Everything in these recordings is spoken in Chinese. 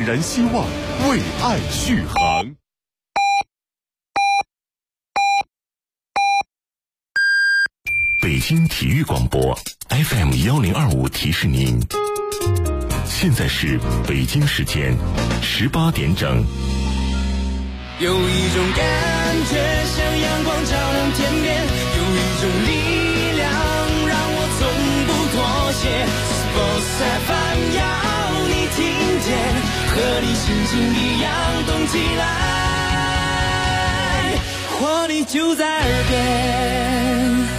燃希望，为爱续航。北京体育广播 FM1025提示您，现在是北京时间18点整。 有一种感觉像阳光照亮天边，有一种力量让我从不妥协。Sports FM 要你听见，和你心情一样动起来，活力就在耳边。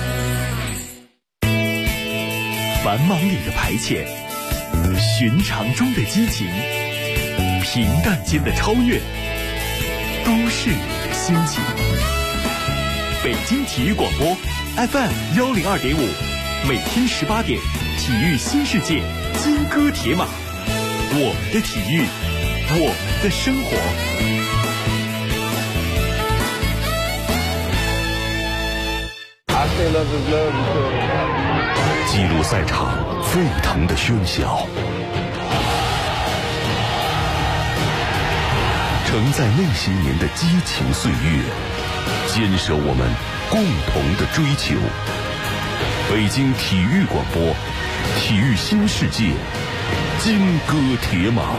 繁忙里的排遣，寻常中的激情，平淡间的超越，都市里的心情。北京体育广播 FM102.5，每天18点，体育新世界，金戈铁马，我们的体育，我们的生活。记录赛场沸腾的喧嚣，承载那些年的激情岁月，坚守我们共同的追求。北京体育广播，体育新世界，金戈铁马。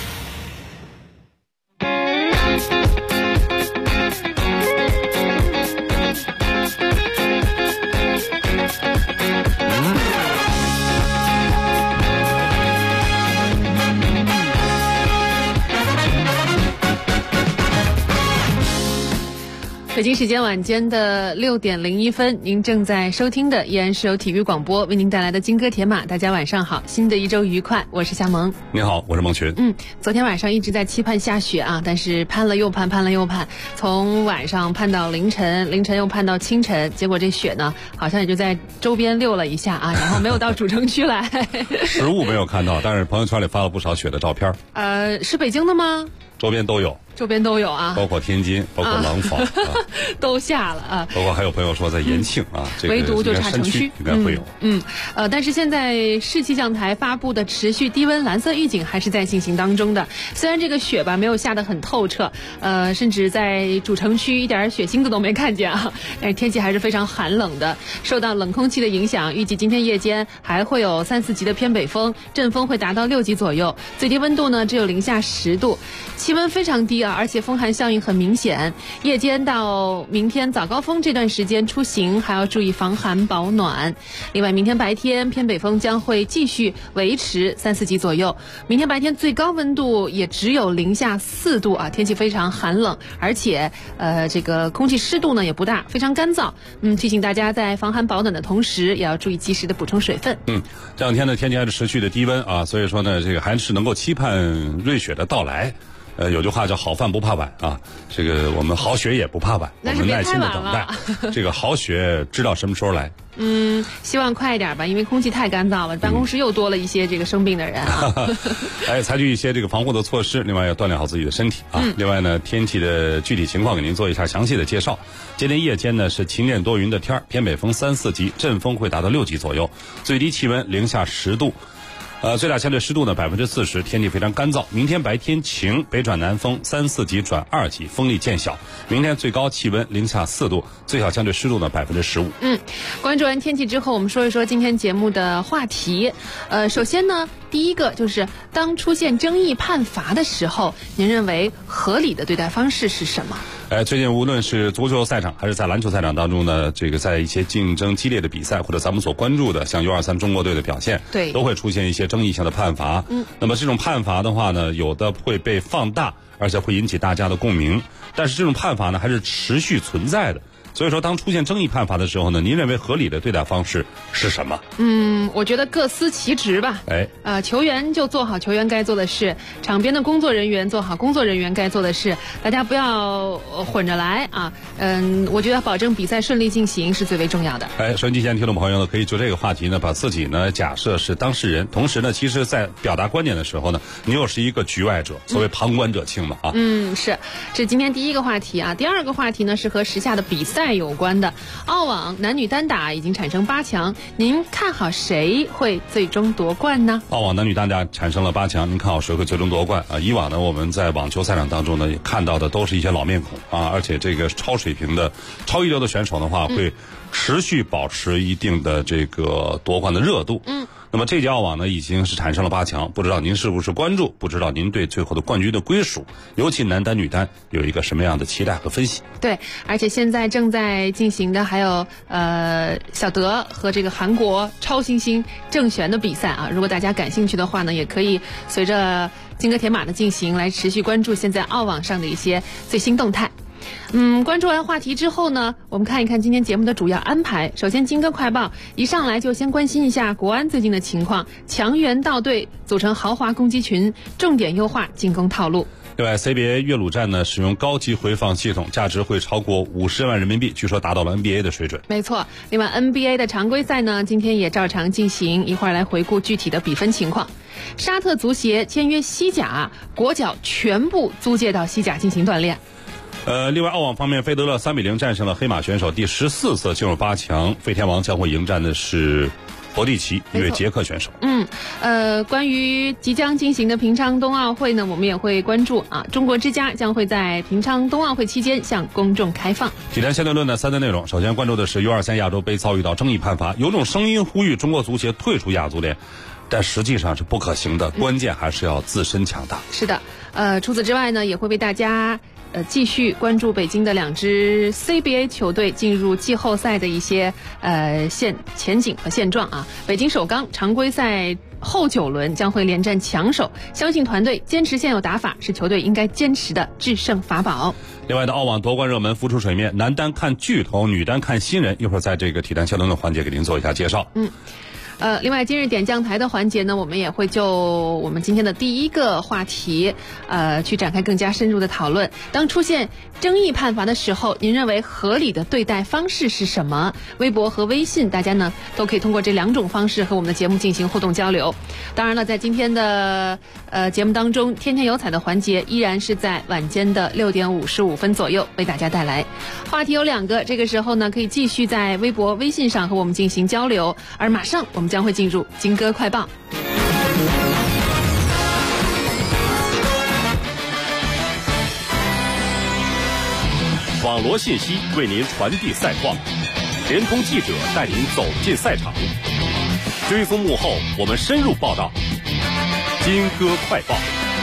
北京时间晚间的6点01分，您正在收听的依然是由体育广播为您带来的金戈铁马。大家晚上好，新的一周愉快，我是夏萌。 你好，我是孟群。 昨天晚上一直在期盼下雪啊，但是盼了又盼，盼了又盼，从晚上盼到凌晨，凌晨又盼到清晨，结果这雪呢，好像也就在周边溜了一下啊，然后没有到主城区来。 实物没有看到，但是朋友圈里发了不少雪的照片。 是北京的吗？ 周边都有。 周边都有啊， 包括天津，包括廊坊都下了啊。 包括还有朋友说在延庆这个唯独就差城区应该会有。 但是现在市气象台发布的持续低温蓝色预警还是在进行当中的。虽然这个雪吧没有下得很透彻，甚至在主城区一点雪星子都没看见啊，但是天气还是非常寒冷的。受到冷空气的影响，预计今天夜间还会有3、4级的偏北风，阵风会达到6级左右，最低温度呢只有零下10度，气温非常低啊，而且风寒效应很明显。夜间到明天早高峰这段时间出行还要注意防寒保暖。另外，明天白天偏北风将会继续维持3、4级左右。明天白天最高温度也只有零下4度啊，天气非常寒冷，而且这个空气湿度呢也不大，非常干燥。提醒大家在防寒保暖的同时，也要注意及时的补充水分。 这两天呢天气还是持续的低温啊，所以说呢这个还是能够期盼瑞雪的到来。有句话叫好饭不怕晚啊，这个我们好雪也不怕晚，我们耐心的等待。这个好雪知道什么时候来？ 希望快一点吧，因为空气太干燥了，办公室又多了一些这个生病的人啊。 采取一些这个防护的措施，另外要锻炼好自己的身体啊。另外呢，天气的具体情况给您做一下详细的介绍。今天夜间呢是晴间多云的天，偏北风3、4级，阵风会达到6级左右，最低气温零下10度。最大相对湿度呢40%，天气非常干燥。明天白天晴，北转南风3、4级转2级，风力渐小。明天最高气温零下4度，最小相对湿度呢15%。 关注完天气之后，我们说一说今天节目的话题。首先呢，第一个就是当出现争议判罚的时候，您认为合理的对待方式是什么？ 最近无论是足球赛场还是在篮球赛场当中呢，这个在一些竞争激烈的比赛或者咱们所关注的像U23中国队的表现， 对， 都会出现一些争议性的判罚。那么这种判罚的话呢，有的会被放大，而且会引起大家的共鸣，但是这种判罚呢还是持续存在的。所以说当出现争议判罚的时候呢，您认为合理的对待方式是什么？ 我觉得各司其职吧。球员就做好球员该做的事，场边的工作人员做好工作人员该做的事，大家不要混着来啊。我觉得保证比赛顺利进行是最为重要的。 收音机前听众朋友呢，可以就这个话题呢，把自己呢假设是当事人，同时呢，其实在表达观点的时候呢，你又是一个局外者，所谓旁观者清嘛啊。 是今天第一个话题啊。第二个话题呢是和时下的比赛赛有关的。澳网男女单打已经产生8强，您看好谁会最终夺冠呢？ 澳网男女单打产生了8强，您看好谁会最终夺冠啊？以往呢，我们在网球赛场当中呢，看到的都是一些老面孔啊，而且这个超水平的、超一流的选手的话，会持续保持一定的这个夺冠的热度。那么这届澳网呢，已经是产生了8强，不知道您是不是关注？不知道您对最后的冠军的归属，尤其男单、女单有一个什么样的期待和分析？ 对，而且现在正在进行的还有小德和这个韩国超新星郑璇的比赛啊。如果大家感兴趣的话呢，也可以随着金戈铁马的进行来持续关注现在澳网上的一些最新动态。关注完话题之后呢，我们看一看今天节目的主要安排。首先，金戈快报一上来就先关心一下国安最近的情况，强援到队，组成豪华攻击群，重点优化进攻套路。 另外 CBA 岳鲁站呢，使用高级回放系统，价值会超过50万人民币，据说达到了 NBA 的水准。 没错，另外 NBA 的常规赛呢，今天也照常进行，一会儿来回顾具体的比分情况。沙特足协签约西甲，国脚全部租借到西甲进行锻炼。 另外澳网方面，费德勒3-0战胜了黑马选手，第14次进入8强。费天王将会迎战的是博蒂奇，一位捷克选手。 关于即将进行的平昌冬奥会呢，我们也会关注啊。中国之家将会在平昌冬奥会期间向公众开放。 体坛相对论的3大内容，首先关注的是 U23亚洲杯遭遇到争议判罚，有种声音呼吁中国足协退出亚足联，但实际上是不可行的，关键还是要自身强大。 是的，除此之外呢，也会为大家继续关注北京的2支 CBA 球队进入季后赛的一些前景和现状啊。北京首钢常规赛后9轮将会连战强手，相信团队坚持现有打法是球队应该坚持的制胜法宝。 另外的澳网夺冠热门浮出水面，男单看巨头，女单看新人，一会儿在这个体坛相对论环节给您做一下介绍。 另外今日点将台的环节呢，我们也会就我们今天的第一个话题去展开更加深入的讨论。当出现争议判罚的时候，您认为合理的对待方式是什么？微博和微信大家呢都可以通过这2种方式和我们的节目进行互动交流。当然了，在今天的节目当中，天天有彩的环节依然是在晚间的6点55分左右为大家带来。话题有2个，这个时候呢可以继续在微博微信上和我们进行交流，而马上我们将会进入金戈快报。 网罗信息为您传递赛况，联通记者带您走进赛场，追踪幕后，我们深入报道。金戈快报。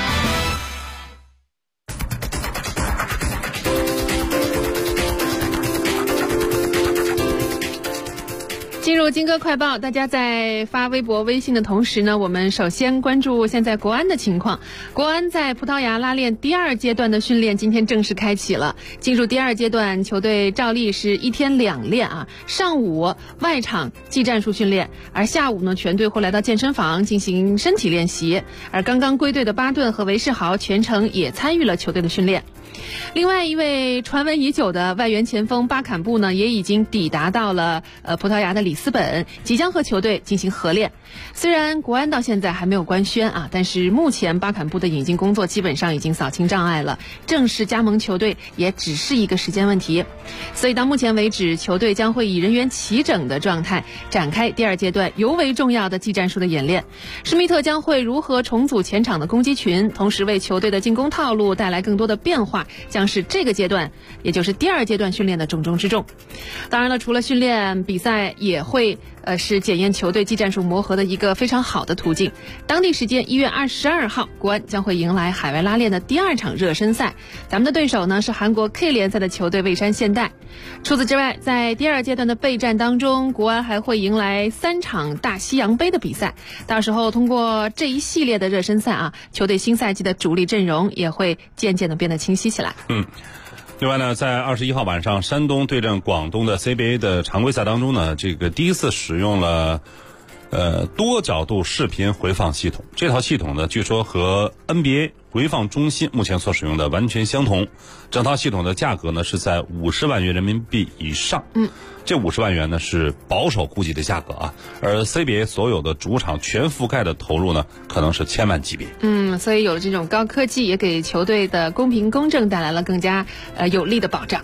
进入金戈快报，大家在发微博微信的同时呢，我们首先关注现在国安的情况。国安在葡萄牙拉练第2阶段的训练今天正式开启了。进入第2阶段，球队照例是1天2练啊，上午外场技战术训练，而下午呢全队会来到健身房进行身体练习。而刚刚归队的巴顿和韦世豪全程也参与了球队的训练。另外一位传闻已久的外援前锋巴坎布呢，也已经抵达到了葡萄牙的里斯本，即将和球队进行合练。虽然国安到现在还没有官宣啊，但是目前巴坎布的引进工作基本上已经扫清障碍了，正式加盟球队也只是一个时间问题。所以到目前为止，球队将会以人员齐整的状态展开第2阶段尤为重要的技战术的演练。施密特将会如何重组前场的攻击群，同时为球队的进攻套路带来更多的变化，将是这个阶段，也就是第2阶段训练的重中之重。当然了，除了训练，比赛也会是检验球队技战术磨合的一个非常好的途径。当地时间1月22号，国安将会迎来海外拉练的第2场热身赛，咱们的对手呢是韩国 K 联赛的球队蔚山现代。除此之外，在第2阶段的备战当中，国安还会迎来3场大西洋杯的比赛，到时候通过这一系列的热身赛啊，球队新赛季的主力阵容也会渐渐的变得清晰起来。 另外呢，在21号晚上，山东对阵广东的 CBA 的常规赛当中呢，这个第一次使用了多角度视频回放系统。这套系统呢，据说和 NBA 回放中心目前所使用的完全相同。整套系统的价格呢是在50万元人民币以上。这50万元呢是保守估计的价格啊，而 CBA 所有的主场全覆盖的投入呢，可能是千万级别。 所以有了这种高科技，也给球队的公平公正带来了更加有力的保障。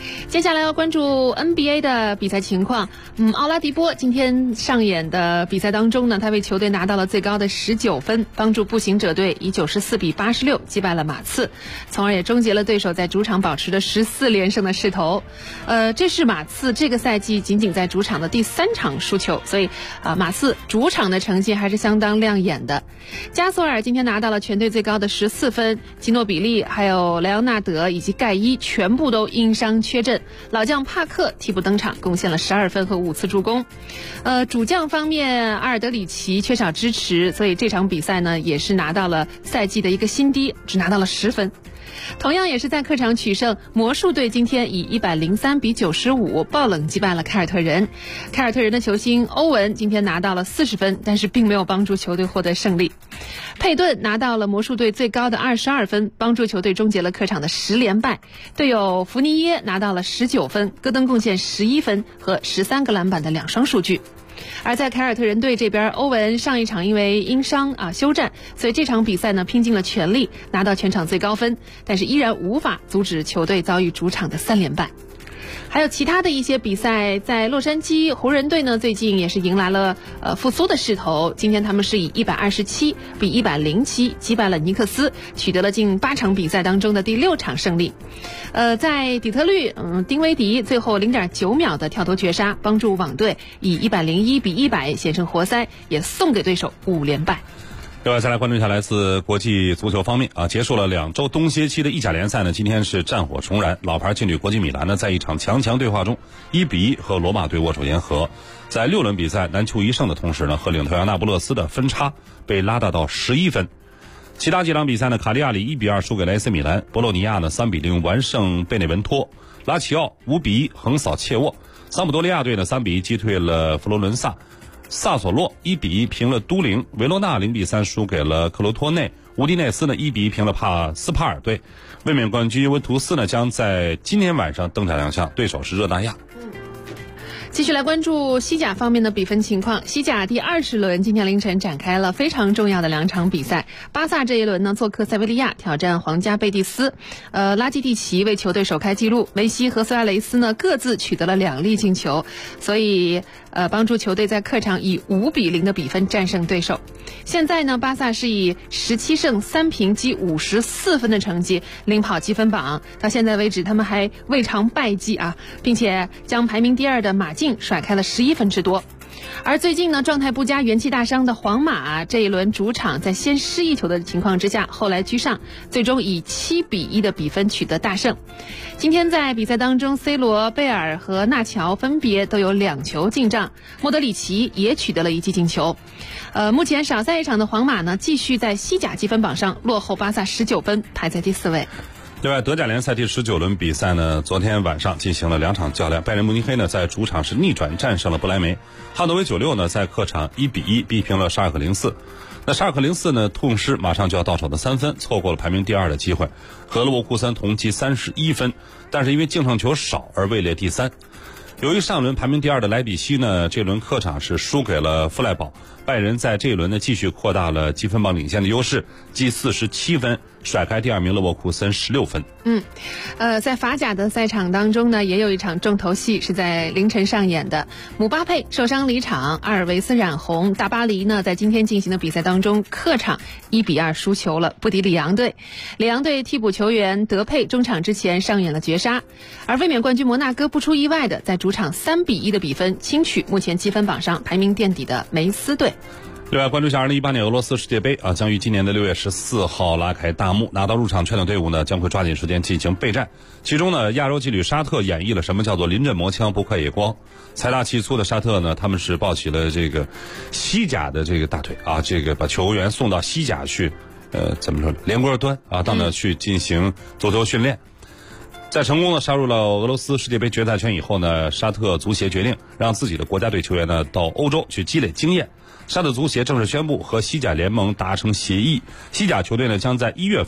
接下来要关注 NBA 的比赛情况。奥拉迪波今天上演的比赛当中呢，他为球队拿到了最高的19分，帮助步行者队以94比86击败了马刺，从而也终结了对手在主场保持的14连胜的势头。这是马刺这个赛季仅仅在主场的第3场输球，所以马刺主场的成绩还是相当亮眼的。加索尔今天拿到了全队最高的14分，基诺比利还有莱昂纳德以及盖伊全部都因伤缺阵，老将帕克替补登场，贡献了12分和5次助攻。主将方面，阿尔德里奇缺少支持，所以这场比赛呢也是拿到了赛季的一个新低，只拿到了10分。同样也是在客场取胜，魔术队今天以103比95爆冷击败了凯尔特人。凯尔特人的球星欧文今天拿到了40分，但是并没有帮助球队获得胜利。佩顿拿到了魔术队最高的22分，帮助球队终结了客场的10连败。队友福尼耶拿到了19分，戈登贡献11分和13个篮板的2双数据。而在凯尔特人队这边，欧文上一场因为因伤休战，所以这场比赛呢拼尽了全力，拿到全场最高分，但是依然无法阻止球队遭遇主场的3连败。还有其他的一些比赛，在洛杉矶湖人队呢最近也是迎来了复苏的势头，今天他们是以127比107击败了尼克斯，取得了近8场比赛当中的第6场胜利。在底特律，丁威迪最后0.9秒的跳投绝杀，帮助网队以101比100险胜活塞，也送给对手5连败。 另外再来关注一下来自国际足球方面结束了2周冬歇期的意甲联赛呢，今天是战火重燃，老牌劲旅国际米兰呢在一场强对话中1比1和罗马队握手言和，在6轮比赛难求一胜的同时呢，和领头羊那不勒斯的分差被拉大到11分。其他几场比赛呢，卡利亚里1比2输给了 AC 米兰，博洛尼亚呢3比0完胜贝内文托，拉齐奥5比1横扫切沃，桑普多利亚队呢3比1击退了佛罗伦萨，萨索洛1比1平了都灵，维罗纳0比3输给了克罗托内，乌迪内斯呢1比1平了斯帕尔队。卫冕冠军尤文图斯呢将在今天晚上登场亮相，对手是热那亚。 继续来关注西甲方面的比分情况。西甲第20轮今天凌晨展开了非常重要的2场比赛。巴萨这一轮呢做客塞维利亚挑战皇家贝蒂斯，拉基蒂奇为球队首开纪录，梅西和苏亚雷斯呢各自取得了2粒进球，所以帮助球队在客场以5比0的比分战胜对手。现在呢，巴萨是以17胜3平积54分的成绩领跑积分榜，到现在为止他们还未尝败绩并且将排名第2的马竞甩开了11分之多。而最近呢，状态不佳、元气大伤的皇马这一轮主场在先失1球的情况之下，后来居上，最终以7比1的比分取得大胜。今天在比赛当中 C 罗、贝尔和纳乔分别都有2球进账，莫德里奇也取得了1记进球。目前少赛1场的皇马呢，继续在西甲积分榜上落后巴萨19分，排在第4位。 另外，德甲联赛第19轮比赛呢，昨天晚上进行了2场较量。拜仁慕尼黑呢在主场是逆转战胜了不莱梅，汉诺威96呢在客场1比1逼平了沙尔克04。那沙尔克04呢痛失马上就要到手的3分，错过了排名第2的机会，和勒沃库森同积31分，但是因为净胜球少而位列第3。由于上轮排名第2的莱比锡呢，这轮客场是输给了弗赖堡，拜仁在这一轮呢继续扩大了积分榜领先的优势，积47分，甩开第2名勒沃库森16分。 在法甲的赛场当中呢，也有一场重头戏是在凌晨上演的。姆巴佩受伤离场，阿尔维斯染红，大巴黎呢在今天进行的比赛当中客场1比2输球了，不敌里昂队。里昂队替补球员德佩中场之前上演了绝杀，而卫冕冠军摩纳哥不出意外的在主场3比1的比分轻取目前积分榜上排名垫底的梅斯队。 另外关注一下2018年俄罗斯世界杯将于今年的6月14号拉开大幕，拿到入场券的队伍呢将会抓紧时间进行备战。其中呢，亚洲劲旅沙特演绎了什么叫做临阵磨枪不快也光。财大气粗的沙特呢，他们是抱起了这个西甲的这个大腿这个把球员送到西甲去怎么说连锅端到那去进行足球训练。在成功的杀入了俄罗斯世界杯决赛圈以后呢，沙特足协决定让自己的国家队球员呢到欧洲去积累经验。沙特足协正式宣布和西甲联盟达成协议，西甲球队呢将在1月份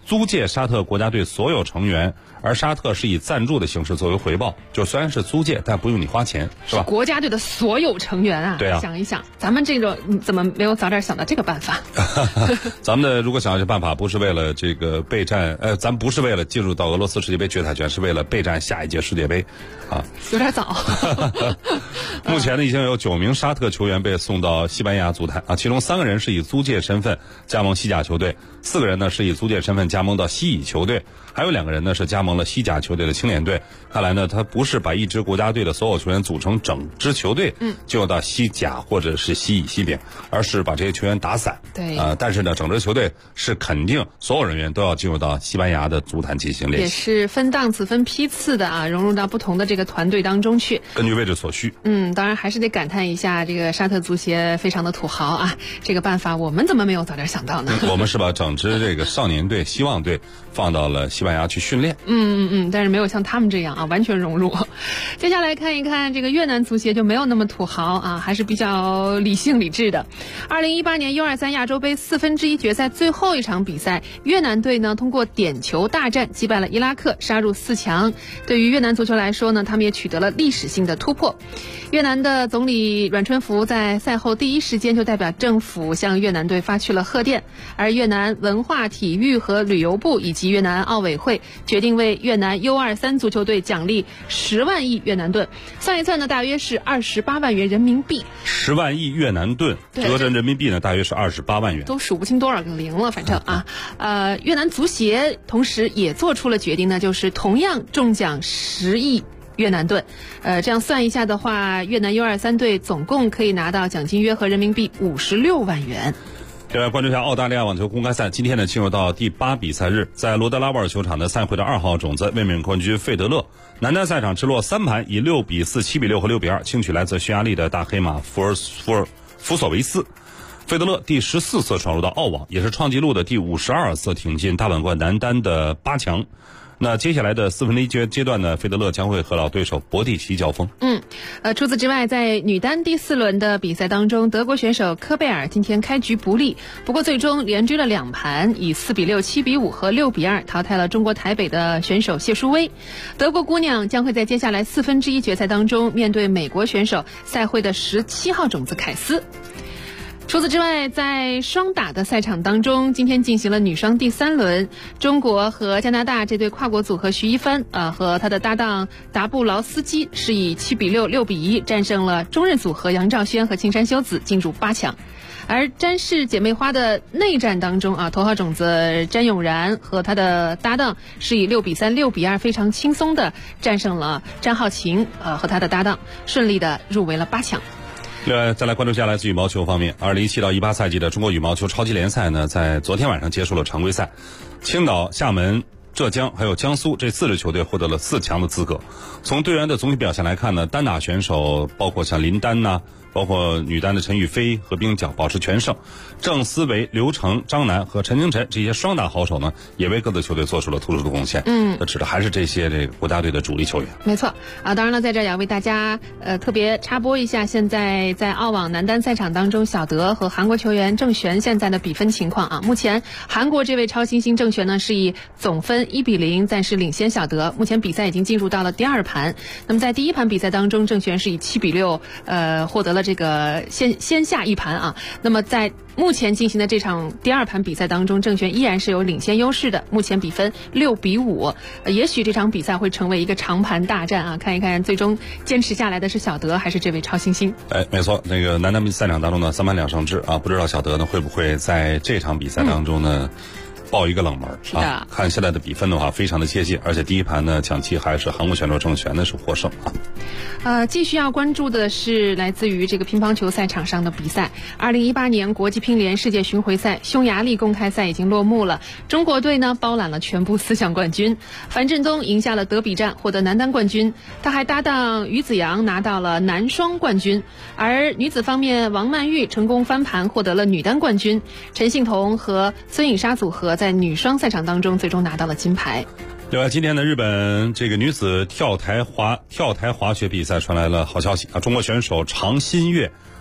租借沙特国家队所有成员，而沙特是以赞助的形式作为回报，就虽然是租借，但不用你花钱，是吧？ 国家队的所有成员啊， 对啊， 想一想，咱们这种怎么没有早点想到这个办法？ 咱们的如果想要这办法，不是为了这个备战，咱不是为了进入到俄罗斯世界杯决赛圈，是为了备战下一届世界杯，啊， 有点早。 目前呢，已经有9名沙特球员被送到西班牙足坛啊，其中3个人是以租借身份加盟西甲球队，4个人呢是以租借身份加盟到西乙球队，还有2个人呢是加盟了西甲球队的青年队。看来呢，他不是把一支国家队的所有球员组成整支球队，进入到西甲或者是西乙、西丙，而是把这些球员打散。 对， 但是呢，整支球队是肯定所有人员都要进入到西班牙的足坛进行练习， 也是分档次、分批次的啊，融入到不同的这个团队当中去， 根据位置所需。 当然还是得感叹一下，这个沙特足协非常的土豪啊，这个办法我们怎么没有早点想到呢？ 我们是把整支这个少年队、希望队放到了西班牙去训练。 但是没有像他们这样啊，完全融入。接下来看一看这个越南足协就没有那么土豪啊，还是比较理性理智的。2018年 U23 亚洲杯1/4决赛最后一场比赛，越南队呢通过点球大战击败了伊拉克，杀入4强。对于越南足球来说呢，他们也取得了历史性的突破。越南的总理阮春福在赛后第一时间就代表政府向越南队发去了贺电，而越南文化体育和旅游部以及越南奥委会决定为越南 U23 足球队奖励10万亿越南盾，算一算呢，大约是28万元人民币。 10万亿越南盾折成人民币呢，大约是28万元， 都数不清多少个零了，反正啊，越南足协同时也做出了决定呢，就是同样中奖10亿越南盾，这样算一下的话，越南 U23 队总共可以拿到奖金约合人民币56万元。 另外关注一下澳大利亚网球公开赛，今天呢进入到第8比赛日，在罗德拉沃尔球场的赛会的2号种子卫冕冠军费德勒，男单赛场直落3盘，以6比4、7比6和6比2轻取来自匈牙利的大黑马福索维斯。费德勒第14次闯入到澳网，也是创纪录的第52次挺进大满贯男单的8强。那接下来的4分之一阶段呢，费德勒将会和老对手博蒂奇交锋。 除此之外，在女单第4轮的比赛当中，德国选手科贝尔今天开局不利，不过最终连追了2盘，以4比6、7比5和6比2淘汰了中国台北的选手谢淑薇。德国姑娘将会在接下来4分之一决赛当中面对美国选手赛会的17号种子凯斯。除此之外，在双打的赛场当中，今天进行了女双第3轮，中国和加拿大这对跨国组合徐一帆和他的搭档达布劳斯基是以7比6、6比1战胜了中日组合杨兆轩和青山修子，进入8强。而詹氏姐妹花的内战当中头号种子詹永然和他的搭档是以6比3、6比2非常轻松的战胜了詹浩晴和他的搭档，顺利的入围了8强。 另外，再来关注一下来自羽毛球方面，2017到18赛季的中国羽毛球超级联赛呢，在昨天晚上结束了常规赛，青岛、厦门、浙江还有江苏这4支球队获得了4强的资格。从队员的总体表现来看呢，单打选手包括像林丹包括女单的陈雨菲和冰角保持全胜，郑思维、刘成、张楠和陈清晨这些双打好手呢，也为各自球队做出了突出的贡献。指的还是这些这个国家队的主力球员。 没错当然了，在这儿也要为大家特别插播一下，现在在澳网男单赛场当中，小德和韩国球员郑璇现在的比分情况目前韩国这位超新星郑璇呢是以总分1比0暂时领先小德，目前比赛已经进入到了第2盘。那么在第1盘比赛当中，郑璇是以7比6获得了这个先下1盘那么在目前进行的这场第2盘比赛当中，郑璇依然是有领先优势的，目前比分6比5。也许这场比赛会成为一个长盘大战看一看最终坚持下来的是小德还是这位超新星。 没错，那个男单赛场当中呢，3盘2胜制不知道小德呢会不会在这场比赛当中呢爆一个冷门看现在的比分的话非常的接近，而且第1盘呢抢七还是韩国选手郑璇呢是获胜继续要关注的是来自于这个乒乓球赛场上的比赛。2018年国际乒联世界巡回赛匈牙利公开赛已经落幕了，中国队呢包揽了全部4项冠军。樊振东赢下了德比战，获得男单冠军，他还搭档于子洋拿到了男双冠军。而女子方面，王曼玉成功翻盘获得了女单冠军，陈幸同和孙颖莎组合在女双赛场当中最终拿到了金牌。 另外，今天的日本这个女子跳台滑雪比赛传来了好消息中国选手常新月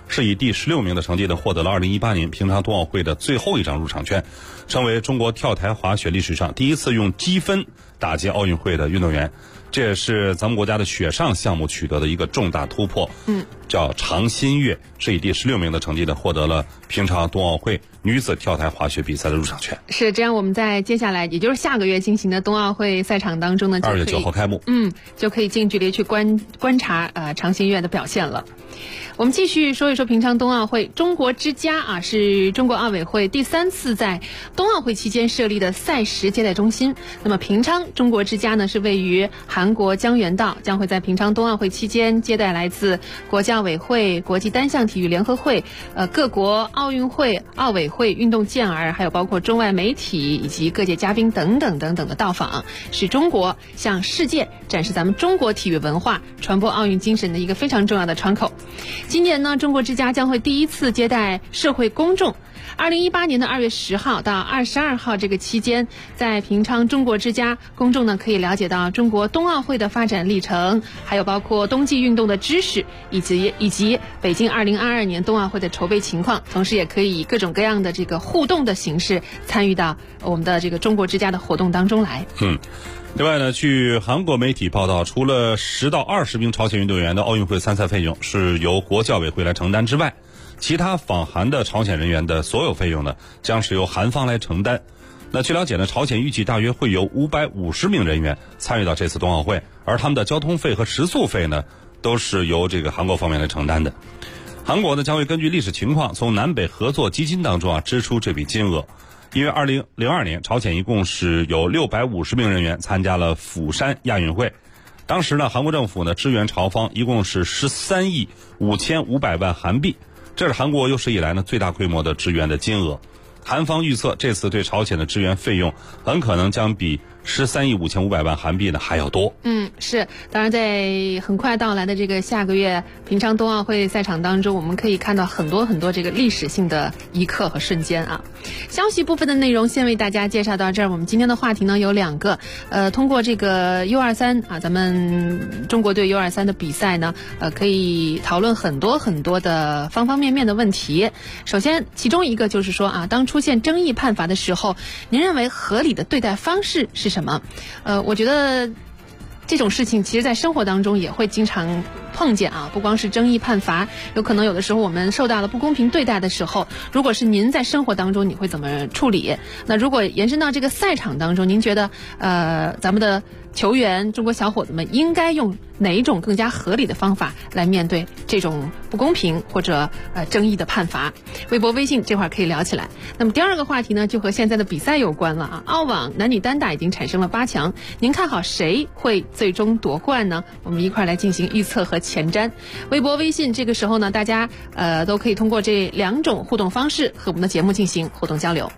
是以第16名的成绩呢获得了2018年平昌冬奥会的最后一张入场券，成为中国跳台滑雪历史上第一次用积分打进奥运会的运动员。这也是咱们国家的雪上项目取得的一个重大突破。叫常新月，是以第16名的成绩呢获得了平昌冬奥会女子跳台滑雪比赛的入场券。 是这样，我们在接下来也就是下个月进行的冬奥会赛场当中呢 ，2月9号开幕， 就可以近距离去观察常新月的表现了。我们继续说一说平昌冬奥会。中国之家是中国奥委会第3次在冬奥会期间设立的赛事接待中心。那么平昌中国之家呢是位于韩国江原道，将会在平昌冬奥会期间接待来自国际奥委会、国际单项体育联合会、各国奥运会、奥委会运动健儿，还有包括中外媒体以及各界嘉宾等等等等的到访，是中国向世界展示咱们中国体育文化、传播奥运精神的一个非常重要的窗口。今年呢，中国之家将会第一次接待社会公众。2018年的2月10号到22号这个期间，在平昌中国之家，公众呢可以了解到中国冬奥会的发展历程，还有包括冬季运动的知识，以及北京2022年冬奥会的筹备情况。同时也可以以各种各样的这个互动的形式参与到我们的这个中国之家的活动当中来。 另外呢，据韩国媒体报道，除了10到20名朝鲜运动员的奥运会参赛费用是由国际奥委会来承担之外，其他访韩的朝鲜人员的所有费用呢，将是由韩方来承担。那据了解呢，朝鲜预计大约会有550名人员参与到这次冬奥会，而他们的交通费和食宿费呢，都是由这个韩国方面来承担的。韩国呢将会根据历史情况，从南北合作基金当中支出这笔金额。因为2002年，朝鲜一共是有650名人员参加了釜山亚运会。当时呢，韩国政府呢支援朝方一共是13亿5500万韩币，这是韩国有史以来呢最大规模的支援的金额。韩方预测这次对朝鲜的支援费用很可能将比13亿5500万韩币呢还要多。 是。当然在很快到来的这个下个月平昌冬奥会赛场当中，我们可以看到很多很多这个历史性的一刻和瞬间啊。消息部分的内容先为大家介绍到这儿。我们今天的话题呢有2个，通过这个 U23咱们中国队 U23的比赛呢，可以讨论很多很多的方方面面的问题。首先其中一个就是说当出现争议判罚的时候，您认为合理的对待方式是什么？我觉得这种事情其实在生活当中也会经常碰见不光是争议判罚，有可能有的时候我们受到了不公平对待的时候，如果是您在生活当中，你会怎么处理？那如果延伸到这个赛场当中，您觉得咱们的球员、中国小伙子们应该用哪一种更加合理的方法来面对这种不公平或者争议的判罚？微博、微信这块可以聊起来。那么第2个话题呢，就和现在的比赛有关了澳网男女单打已经产生了8强，您看好谁会最终夺冠呢？我们一块来进行预测和前瞻。微博、微信这个时候呢，大家都可以通过这2种互动方式和我们的节目进行互动交流。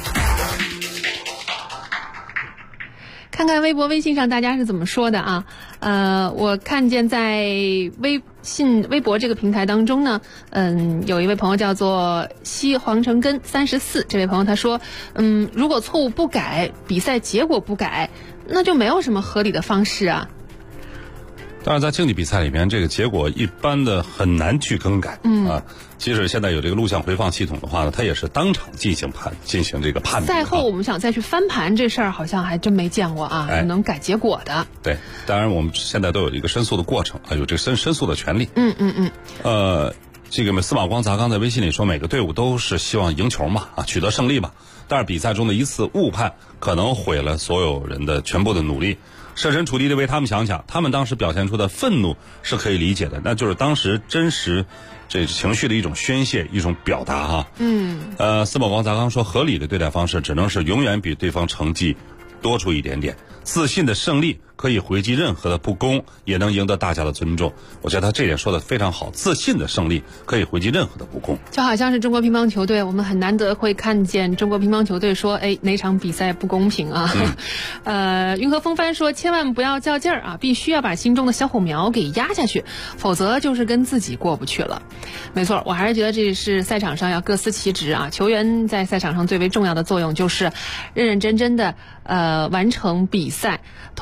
看看微博、微信上大家是怎么说的我看见在微博这个平台当中呢，有一位朋友叫做西黄城根34，这位朋友他说，如果错误不改，比赛结果不改，那就没有什么合理的方式啊。 当然在竞技比赛里面，这个结果一般的很难去更改即使现在有这个录像回放系统的话呢，它也是当场进行这个判别。 赛后我们想再去翻盘这事儿好像还真没见过能改结果的。 对，当然我们现在都有一个申诉的过程有这个申诉的权利。这个司马光砸刚在微信里说，每个队伍都是希望赢球嘛取得胜利嘛，但是比赛中的一次误判可能毁了所有人的全部的努力。设身处地的为他们想想，他们当时表现出的愤怒是可以理解的，那就是当时真实这情绪的一种宣泄，一种表达司马光砸刚说，合理的对待方式只能是永远比对方成绩多出一点点。自信的胜利可以回击任何的不公，也能赢得大家的尊重。我觉得他这点说的非常好，自信的胜利可以回击任何的不公。 就好像是中国乒乓球队，我们很难得会看见中国乒乓球队说哪场比赛不公平云和风帆说，千万不要较劲儿必须要把心中的小火苗给压下去，否则就是跟自己过不去了。没错，我还是觉得这是赛场上要各司其职球员在赛场上最为重要的作用就是认认真真的完成比赛，同时呢也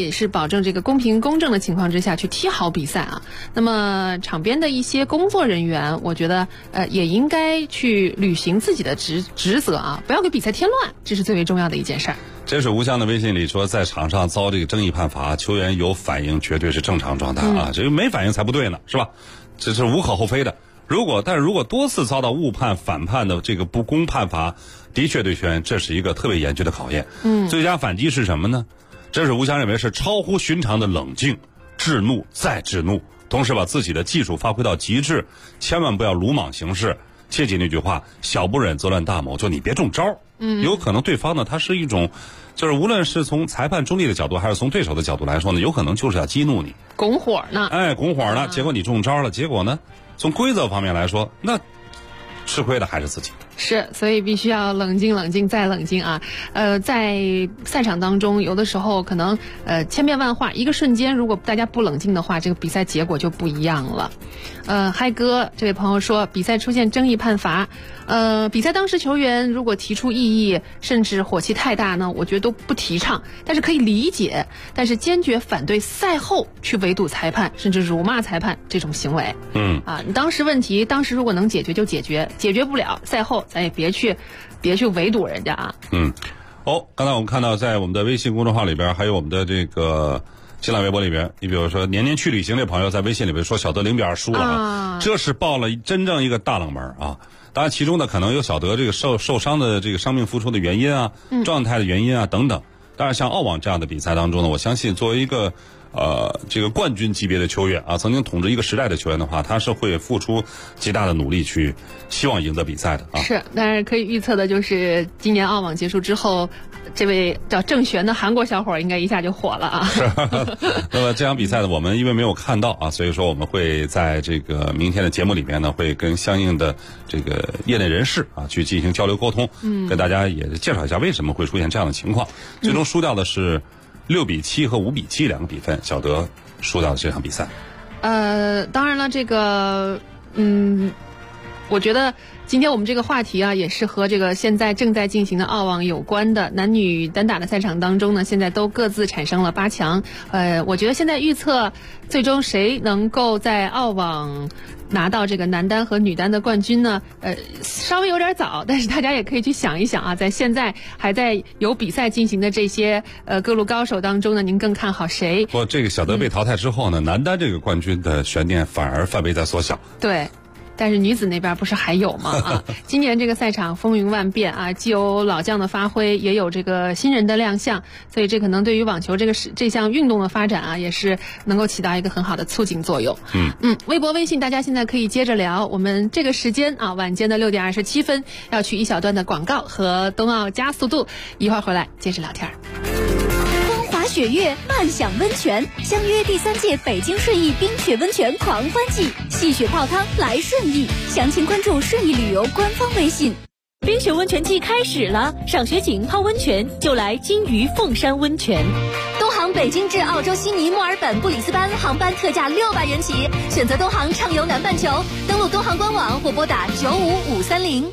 也是保证这个公平公正的情况之下去踢好比赛啊。那么场边的一些工作人员，我觉得也应该去履行自己的职责啊，不要给比赛添乱，这是最为重要的一件事儿。 真水无香的微信里说，在场上遭这个争议判罚，球员有反应绝对是正常状态啊，这个没反应才不对呢，是吧？这是无可厚非的。但是如果多次遭到误判、反判的这个不公判罚，的确对球员这是一个特别严峻的考验。最佳反击是什么呢？真水无香认为是超乎寻常的冷静，制怒再制怒，同时把自己的技术发挥到极致，千万不要鲁莽行事。切记那句话，小不忍则乱大谋，就你别中招。有可能对方呢，他是一种，就是无论是从裁判中立的角度，还是从对手的角度来说呢，有可能就是要激怒你， 拱火呢。 拱火呢，结果你中招了，结果呢，从规则方面来说，那吃亏的还是自己。 是，所以必须要冷静冷静再冷静啊！在赛场当中，有的时候可能千变万化，一个瞬间如果大家不冷静的话，这个比赛结果就不一样了。嗨哥这位朋友说，比赛出现争议判罚，比赛当时球员如果提出异议，甚至火气太大呢，我觉得都不提倡，但是可以理解，但是坚决反对赛后去围堵裁判，甚至辱骂裁判这种行为。你当时问题，当时如果能解决就解决，解决不了，赛后咱也别去围堵人家啊。 刚才我们看到在我们的微信公众号里边，还有我们的这个新浪微博里边，你比如说年年去旅行这朋友在微信里边说小德0比2输了啊，这是爆了真正一个大冷门啊。当然其中呢可能有小德这个受伤的这个伤病复出的原因啊，状态的原因啊等等。当然像澳网这样的比赛当中呢，我相信作为一个这个冠军级别的球员啊，曾经统治一个时代的球员的话，他是会付出极大的努力去希望赢得比赛的啊。 是，但是可以预测的就是今年澳网结束之后，这位叫郑璇的韩国小伙应该一下就火了啊。 那么这场比赛呢，我们因为没有看到啊，所以说我们会在这个明天的节目里面呢，会跟相应的这个业内人士啊去进行交流沟通，跟大家也介绍一下为什么会出现这样的情况。最终输掉的是6比7和5比7两个比分，小德输掉了这场比赛。 当然了，这个我觉得今天我们这个话题啊，也是和这个现在正在进行的澳网有关的。男女单打的赛场当中呢，现在都各自产生了8强。我觉得现在预测最终谁能够在澳网拿到这个男单和女单的冠军呢？稍微有点早，但是大家也可以去想一想啊，在现在还在有比赛进行的这些各路高手当中呢，您更看好谁？ 不，这个小德被淘汰之后呢，男单这个冠军的悬念反而范围在缩小。 对。但是女子那边不是还有吗？啊，今年这个赛场风云万变啊，既有老将的发挥，也有这个新人的亮相，所以这可能对于网球这项运动的发展啊，也是能够起到一个很好的促进作用。微博、微信大家现在可以接着聊。我们这个时间啊，晚间的6点27分要去一小段的广告和冬奥加速度，一会儿回来接着聊天。 雪月漫享温泉，相约第3届北京顺义冰雪温泉狂欢季，戏雪泡汤来顺义，详情关注顺义旅游官方微信。冰雪温泉季开始了，赏雪景泡温泉就来金鱼凤山温泉。东航北京至澳洲悉尼、墨尔本、布里斯班航班特价600元起，选择东航畅游南半球，登录东航官网或拨打95530。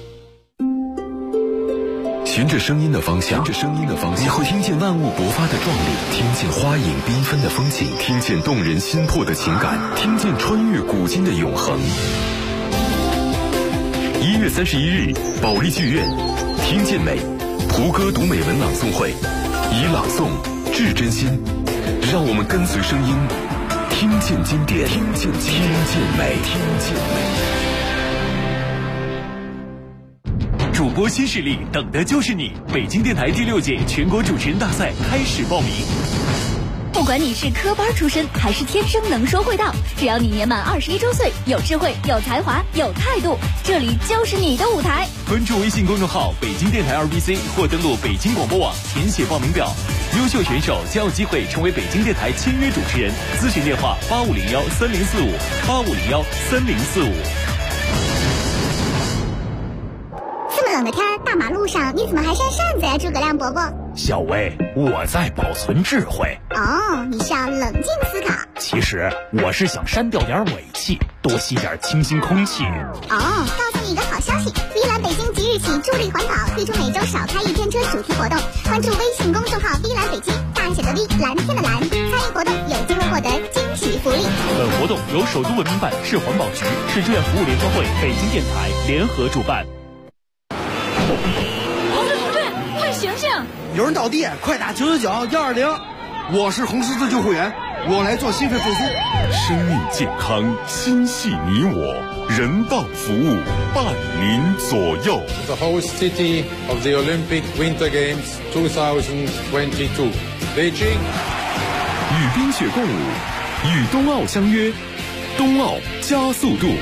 循着声音的方向，你会听见万物勃发的壮丽，听见花影缤纷的风景，听见动人心魄的情感，听见穿越古今的永恒。1月31日，保利剧院，听见美，胡歌读美文朗诵会，以朗诵致真心，让我们跟随声音，听见经典，听见美。 主播新势力，等的就是你！北京电台第6届全国主持人大赛开始报名。 不管你是科班出身还是天生能说会道，只要你年满21周岁，有智慧、有才华、有态度，这里就是你的舞台。 关注微信公众号北京电台2BC 或登录北京广播网填写报名表，优秀选手将有机会成为北京电台签约主持人。咨询电话8501304585013045。 这么冷的天，大马路上你怎么还扇扇子呀，诸葛亮伯伯？ 小薇，我在保存智慧。 哦，你是要冷静思考。 其实我是想删掉点尾气，多吸点清新空气。 哦，告诉你一个好消息，碧蓝北京即日起助力环保，推出每周少开1天车主题活动，关注微信公众号碧蓝北京，大写的 V， 蓝天的蓝。 活动有机会获得惊喜福利。 本活动由首都文明办、市环保局、市志愿服务联合会、北京电台联合主办。 同志，快醒醒！ 有人倒地，快打999-120。我是红十字救护员，我来做心肺复苏。 生命健康，心系你我，人道服务伴您左右。 The host city of the Olympic Winter Games 2022, Beijing. 与冰雪共舞，与冬奥相约，冬奥加速度。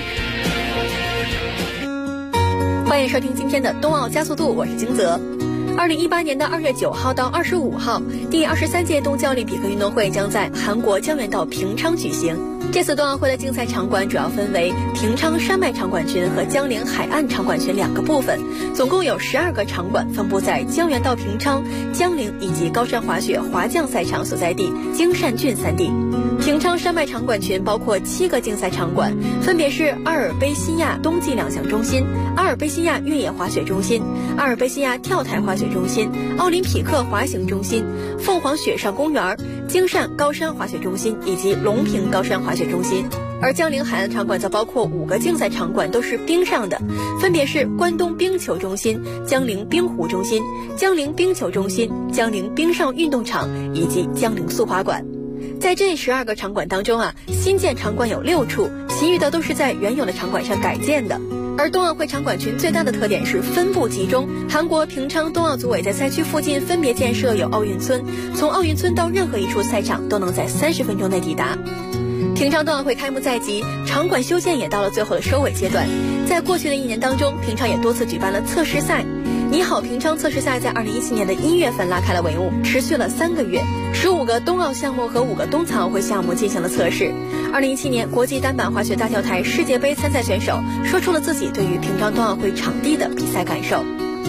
欢迎收听今天的冬奥加速度，我是金泽。2018年的2月9号到25号，第23届冬季奥林匹克运动会将在韩国江原道平昌举行。这次冬奥会的竞赛场馆主要分为平昌山脉场馆群和江陵海岸场馆群2个部分，总共有12个场馆，分布在江原道平昌、江陵以及高山滑雪滑降赛场所在地京善郡3地。平昌山脉场馆群包括7个竞赛场馆，分别是阿尔卑西亚冬季2项中心、阿尔卑西亚越野滑雪中心、阿尔卑西亚跳台滑雪中心、奥林匹克滑行中心、凤凰雪上公园、京善高山滑雪中心以及隆平高山滑雪中心。而江陵海岸场馆则包括5个竞赛场馆，都是冰上的，分别是关东冰球中心、江陵冰壶中心、江陵冰球中心、江陵冰上运动场以及江陵速滑馆。在这12个场馆当中新建场馆有6处，其余的都是在原有的场馆上改建的。而冬奥会场馆群最大的特点是分布集中，韩国平昌冬奥组委在赛区附近分别建设有奥运村，从奥运村到任何一处赛场都能在30分钟内抵达。平昌冬奥会开幕在即，场馆修建也到了最后的收尾阶段。在过去的1年当中，平昌也多次举办了测试赛。你好平昌测试赛在2017年的1月份拉开了帷幕，持续了3个月，15个冬奥项目和5个冬残奥会项目进行了测试。2017年国际单板滑雪大跳台世界杯参赛选手说出了自己对于平昌冬奥会场地的比赛感受。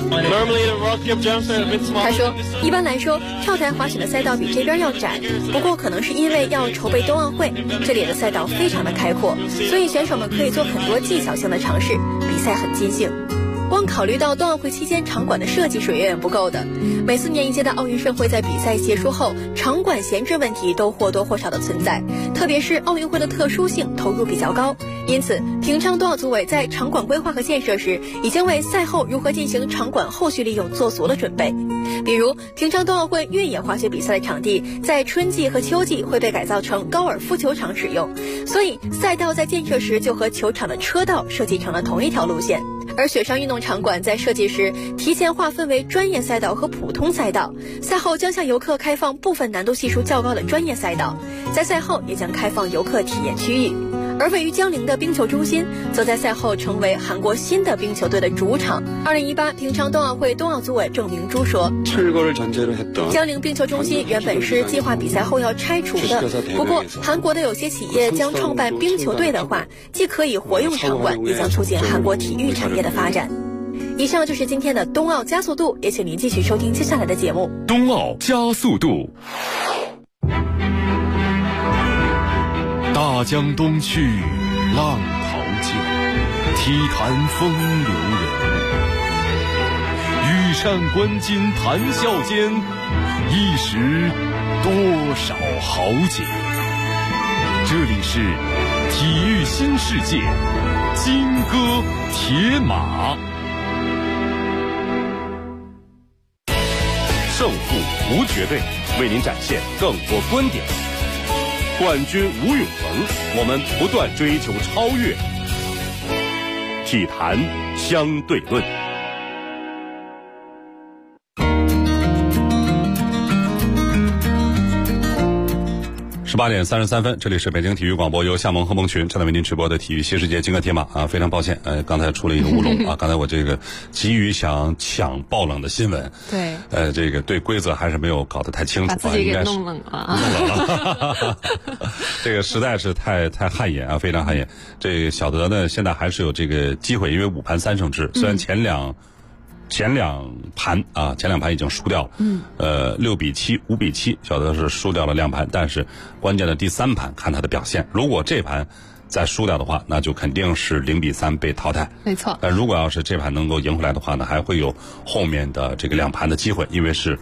他说，一般来说跳台滑雪的赛道比这边要窄，不过可能是因为要筹备冬奥会，这里的赛道非常的开阔，所以选手们可以做很多技巧性的尝试，比赛很尽兴。光考虑到冬奥会期间场馆的设计是远远不够的，每4年一届的奥运盛会在比赛结束后，场馆闲置问题都或多或少的存在，特别是奥运会的特殊性投入比较高，因此平昌冬奥组委在场馆规划和建设时，已经为赛后如何进行场馆后续利用做足了准备。比如平昌冬奥会越野滑雪比赛的场地在春季和秋季会被改造成高尔夫球场使用，所以赛道在建设时就和球场的车道设计成了同一条路线。而雪上运动场馆在设计时提前划分为专业赛道和普通赛道，赛后将向游客开放部分难度系数较高的专业赛道，在赛后也将开放游客体验区域。而位于江陵的冰球中心则在赛后成为韩国新的冰球队的主场。2018平昌冬奥会冬奥组委郑明珠说，江陵冰球中心原本是计划比赛后要拆除的，不过韩国的有些企业将创办冰球队的话，既可以活用场馆，也将促进韩国体育产业的发展。以上就是今天的冬奥加速度，也请您继续收听接下来的节目。 冬奥加速度。大江东去，浪淘尽，体坛风流人。羽扇纶巾谈笑间，一时多少豪杰。这里是体育新世界，金戈铁马。胜负无绝对，为您展现更多观点。冠军无永恒，我们不断追求超越。体坛相对论。 18点33分，这里是北京体育广播，由夏萌和萌群正在为您直播的体育新世界金戈铁马啊！非常抱歉，刚才出了一个乌龙啊！刚才我这个急于想抢爆冷的新闻， 对， 这个对规则还是没有搞得太清楚， 把自己给弄冷了， 弄冷了，这个实在是太汗颜啊，非常汗颜。这个小德呢，现在还是有这个机会，因为5盘3胜制，虽然前两盘啊，前2盘已经输掉了，6比7、5比7，小德是输掉了2盘，但是关键的第3盘看他的表现，如果这盘再输掉的话，那就肯定是0比3被淘汰。 没错。 如果要是这盘能够赢回来的话呢，还会有后面的这个2盘的机会，因为是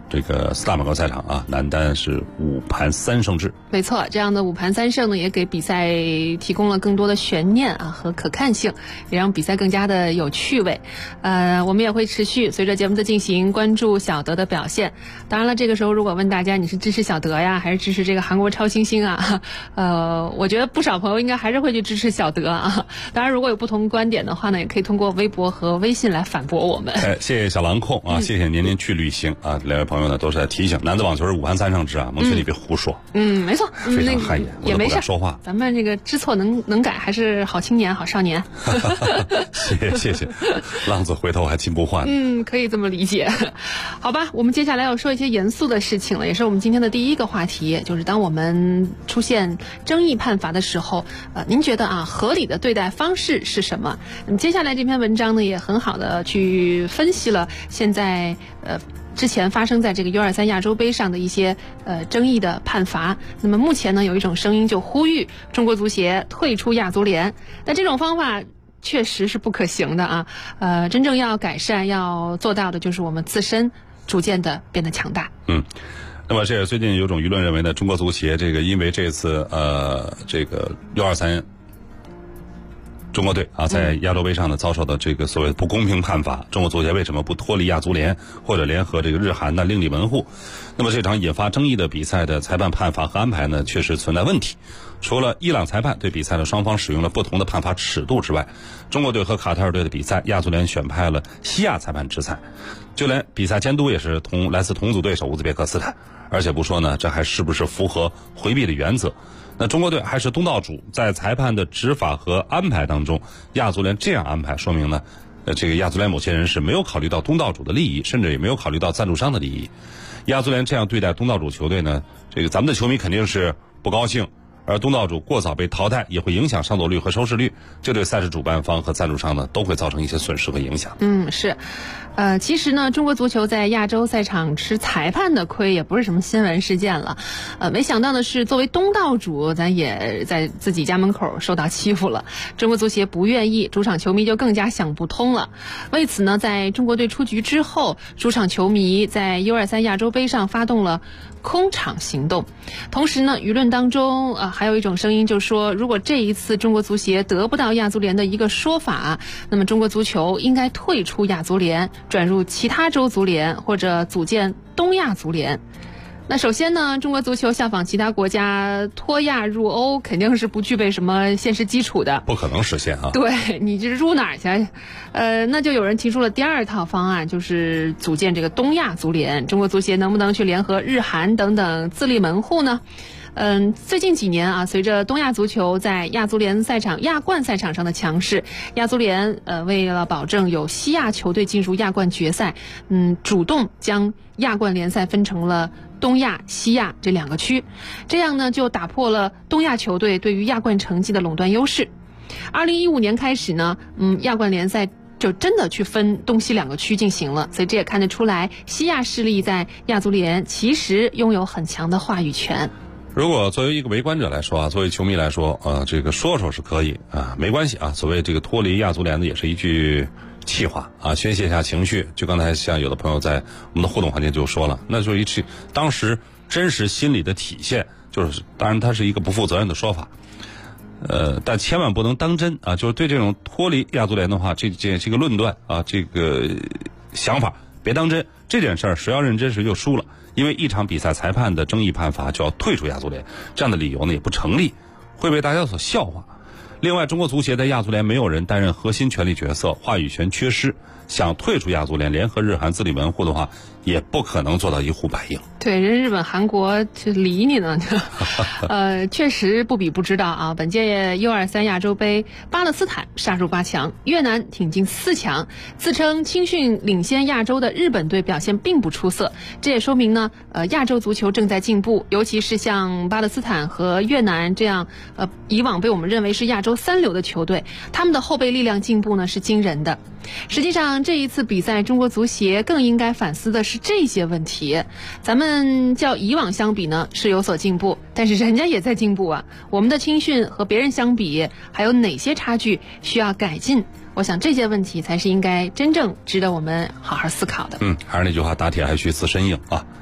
这个4大满贯赛场啊，男单是5盘3胜制。 没错，这样的5盘3胜呢，也给比赛提供了更多的悬念啊和可看性，也让比赛更加的有趣味。我们也会持续随着节目的进行关注小德的表现。当然了，这个时候如果问大家你是支持小德呀，还是支持这个韩国超新星啊？我觉得不少朋友应该还是会去支持小德啊。当然，如果有不同观点的话呢，也可以通过微博和微信来反驳我们。 谢谢小狼控啊，谢谢年年去旅行啊，两位朋友呢都是在提醒，男子网球是5盘3胜制啊，孟雪你别胡说。 没错， 非常汗颜， 也没事说话。 咱们这个知错能改，还是好青年好少年。 谢谢，浪子回头还金不换。 可以这么理解。好吧，我们接下来要说一些严肃的事情了，也是我们今天的第一个话题，就是当我们出现争议判罚的时候，您觉得啊，合理的对待方式是什么？那么接下来这篇文章呢，也很好的去分析了现在之前发生在这个 U23 亚洲杯上的一些争议的判罚。那么目前呢，有一种声音就呼吁中国足协退出亚足联，但这种方法确实是不可行的啊。真正要改善要做到的就是我们自身逐渐的变得强大。 那么这最近有种舆论认为呢，中国足协这个因为这次这个 U23中国队啊，在亚洲杯上呢遭受的这个所谓不公平判罚，中国足协为什么不脱离亚足联或者联合这个日韩的另立门户？那么这场引发争议的比赛的裁判判罚和安排呢，确实存在问题。除了伊朗裁判对比赛的双方使用了不同的判罚尺度之外，中国队和卡塔尔队的比赛，亚足联选派了西亚裁判执裁，就连比赛监督也是来自同组对手乌兹别克斯坦。而且不说呢，这还是不是符合回避的原则？那中国队还是东道主，在裁判的执法和安排当中，亚足联这样安排，说明呢，这个亚足联某些人是没有考虑到东道主的利益，甚至也没有考虑到赞助商的利益。亚足联这样对待东道主球队呢，这个咱们的球迷肯定是不高兴，而东道主过早被淘汰也会影响上座率和收视率，这对赛事主办方和赞助商呢都会造成一些损失和影响。 是。其实呢，中国足球在亚洲赛场吃裁判的亏也不是什么新闻事件了。没想到的是，作为东道主，咱也在自己家门口受到欺负了。中国足协不愿意，主场球迷就更加想不通了。为此呢，在中国队出局之后，主场球迷在 U23 亚洲杯上发动了空场行动。同时呢，舆论当中还有一种声音就说，如果这一次中国足协得不到亚足联的一个说法，那么中国足球应该退出亚足联，转入其他洲足联或者组建东亚足联。那首先呢，中国足球效仿其他国家脱亚入欧，肯定是不具备什么现实基础的， 不可能实现啊。 对，你这入哪儿去？那就有人提出了第二套方案，就是组建这个东亚足联。中国足协能不能去联合日韩等等自立门户呢？最近几年啊，随着东亚足球在亚足联赛场、亚冠赛场上的强势，亚足联为了保证有西亚球队进入亚冠决赛，主动将亚冠联赛分成了东亚、西亚这2个区，这样呢就打破了东亚球队对于亚冠成绩的垄断优势。2015年开始呢，亚冠联赛就真的去分东西2个区进行了，所以这也看得出来，西亚势力在亚足联其实拥有很强的话语权。 如果作为一个围观者来说啊，作为球迷来说，这个说是可以啊，没关系啊。所谓这个脱离亚足联的也是一句气话啊，宣泄一下情绪。就刚才像有的朋友在我们的互动环节就说了，那就是当时真实心理的体现，就是当然它是一个不负责任的说法，但千万不能当真啊。就是对这种脱离亚足联的话，这个论断啊，这个想法别当真。这件事儿谁要认真谁就输了。因为一场比赛裁判的争议判罚就要退出亚足联，这样的理由呢也不成立，会被大家所笑话。另外，中国足协在亚足联没有人担任核心权力角色，话语权缺失，想退出亚足联联合日韩自立门户的话，也不可能做到一呼百应。 对，人日本、韩国就理你呢。确实不比不知道啊。本届 U23 亚洲杯，巴勒斯坦杀入8强，越南挺进4强，自称青训领先亚洲的日本队表现并不出色。这也说明呢，亚洲足球正在进步，尤其是像巴勒斯坦和越南这样，以往被我们认为是亚洲3流的球队，他们的后备力量进步呢是惊人的。实际上，这一次比赛，中国足协更应该反思的是这些问题。咱们较以往相比呢，是有所进步，但是人家也在进步啊。我们的青训和别人相比，还有哪些差距需要改进？我想这些问题才是应该真正值得我们好好思考的。 还是那句话，打铁还需自身硬啊。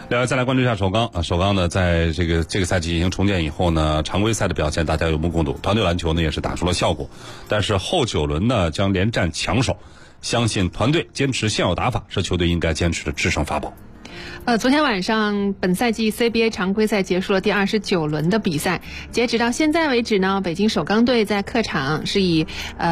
另外再来关注一下首钢啊，首钢呢在这个赛季进行重建以后呢，常规赛的表现大家有目共睹，团队篮球呢也是打出了效果，但是后9轮呢将连战强手，相信团队坚持现有打法是球队应该坚持的制胜法宝。 昨天晚上本赛季 CBA 常规赛结束了第29轮的比赛，截止到现在为止呢，北京首钢队在客场是以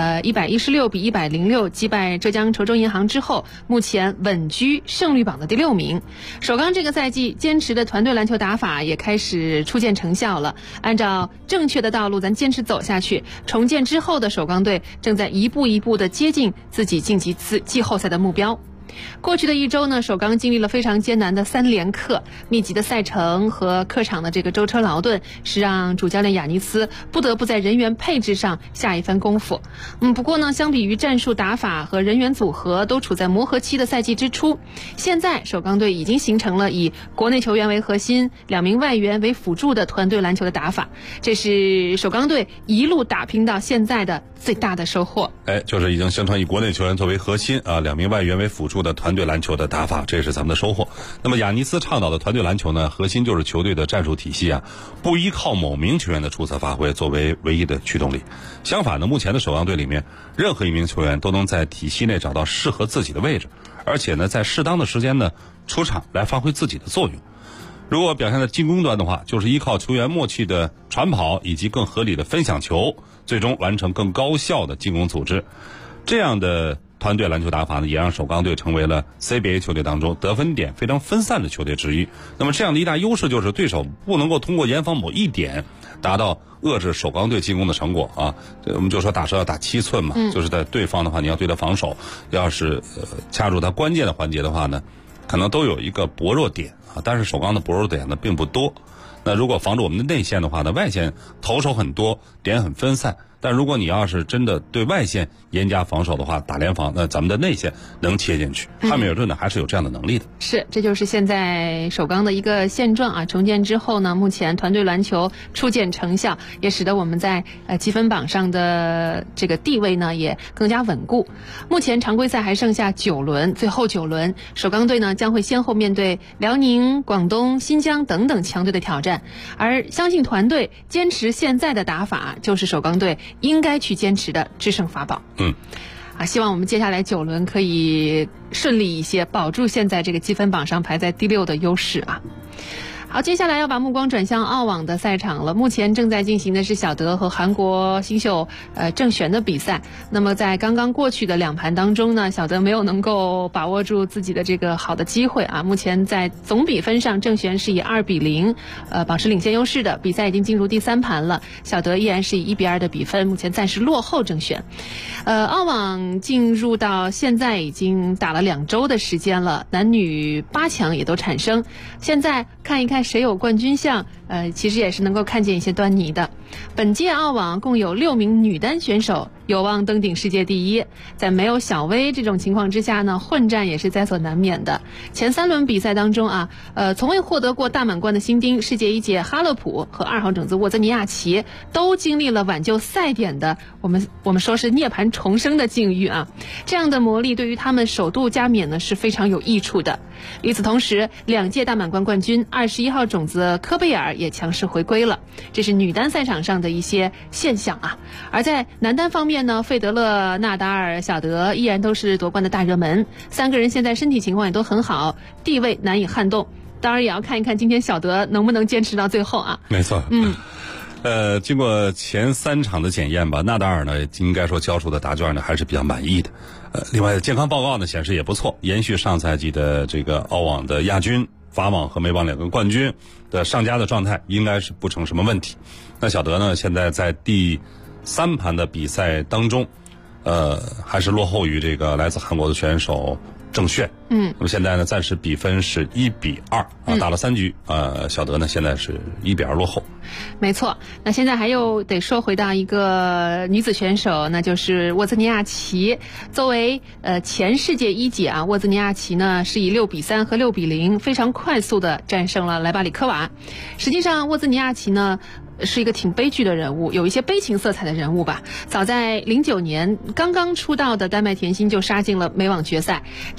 116比106击败浙江稠州银行之后，目前稳居胜率榜的第6名。首钢这个赛季坚持的团队篮球打法也开始初见成效了，按照正确的道路咱坚持走下去，重建之后的首钢队正在一步一步的接近自己晋级季后赛的目标。过去的一周呢，首钢经历了非常艰难的3连客，密集的赛程和客场的这个舟车劳顿，是让主教练雅尼斯不得不在人员配置上下一番功夫。不过呢，相比于战术打法和人员组合都处在磨合期的赛季之初，现在首钢队已经形成了以国内球员为核心，2名外援为辅助的团队篮球的打法，这是首钢队一路打拼到现在的最大的收获。 就是已经形成以国内球员作为核心啊，2名外援为辅助的团队篮球的打法，这是咱们的收获。那么雅尼斯倡导的团队篮球呢，核心就是球队的战术体系啊，不依靠某名球员的出色发挥作为唯一的驱动力。相反呢，目前的首钢队里面，任何一名球员都能在体系内找到适合自己的位置，而且呢，在适当的时间呢出场来发挥自己的作用。如果表现在进攻端的话，就是依靠球员默契的传跑以及更合理的分享球，最终完成更高效的进攻组织。这样的团队篮球打法呢，也让首钢队成为了 CBA 球队当中得分点非常分散的球队之一。那么这样的一大优势就是对手不能够通过严防某一点达到遏制首钢队进攻的成果啊。我们就说打蛇要打7寸嘛，就是在对方的话你要对他防守，要是掐住他关键的环节的话呢，可能都有一个薄弱点啊。但是首钢的薄弱点呢并不多。那如果防住我们的内线的话呢，外线投手很多，点很分散。但如果你要是真的对外线严加防守的话，打联防，那咱们的内线能切进去。汉密尔顿呢还是有这样的能力的。 是，这就是现在首钢的一个现状啊。重建之后呢，目前团队篮球初见成效，也使得我们在积分榜上的这个地位呢也更加稳固。目前常规赛还剩下9轮，最后9轮，首钢队呢将会先后面对辽宁、广东、新疆等等强队的挑战，而相信团队坚持现在的打法，就是首钢队应该去坚持的制胜法宝。希望我们接下来9轮可以顺利一些，保住现在这个积分榜上排在第6的优势啊。好，接下来要把目光转向澳网的赛场了。目前正在进行的是小德和韩国新秀郑璇的比赛。那么在刚刚过去的2盘当中呢，小德没有能够把握住自己的这个好的机会啊。目前在总比分上，郑璇是以2比0保持领先优势的。比赛已经进入第3盘了，小德依然是以1比2的比分，目前暂时落后郑璇。澳网进入到现在已经打了2周的时间了，男女8强也都产生。现在看一看谁有冠军相，其实也是能够看见一些端倪的。本届澳网共有6名女单选手有望登顶世界第一，在没有小威这种情况之下呢，混战也是在所难免的。前3轮比赛当中啊，从未获得过大满贯的新丁世界1姐哈勒普和2号种子沃兹尼亚奇都经历了挽救赛点的我们说是涅槃重生的境遇啊。这样的磨砺对于他们首度加冕呢是非常有益处的。与此同时，2届大满贯冠军21号种子科贝尔也强势回归了，这是女单赛场上的一些现象啊。而在男单方面呢，费德勒、纳达尔、小德依然都是夺冠的大热门，3个人现在身体情况也都很好，地位难以撼动。当然也要看一看今天小德能不能坚持到最后啊。 没错。经过前3场的检验吧，纳达尔呢应该说交出的答卷呢还是比较满意的。另外健康报告呢显示也不错，延续上赛季的这个澳网的亚军，法网和美网2个冠军的上佳的状态，应该是不成什么问题。那小德呢现在在第3盘的比赛当中，还是落后于这个来自韩国的选手郑炫。那么现在呢暂时比分是1比2啊，打了3局，小德呢现在是1比2落后。 没错。那现在还有得说回到一个女子选手，那就是沃兹尼亚奇。作为前世界1姐啊，沃兹尼亚奇呢是以6比3和6比0非常快速的战胜了莱巴里科娃。实际上沃兹尼亚奇呢是一个挺悲剧的人物，有一些悲情色彩的人物吧。早在09年刚刚出道的丹麦甜心就杀进了美网决赛，之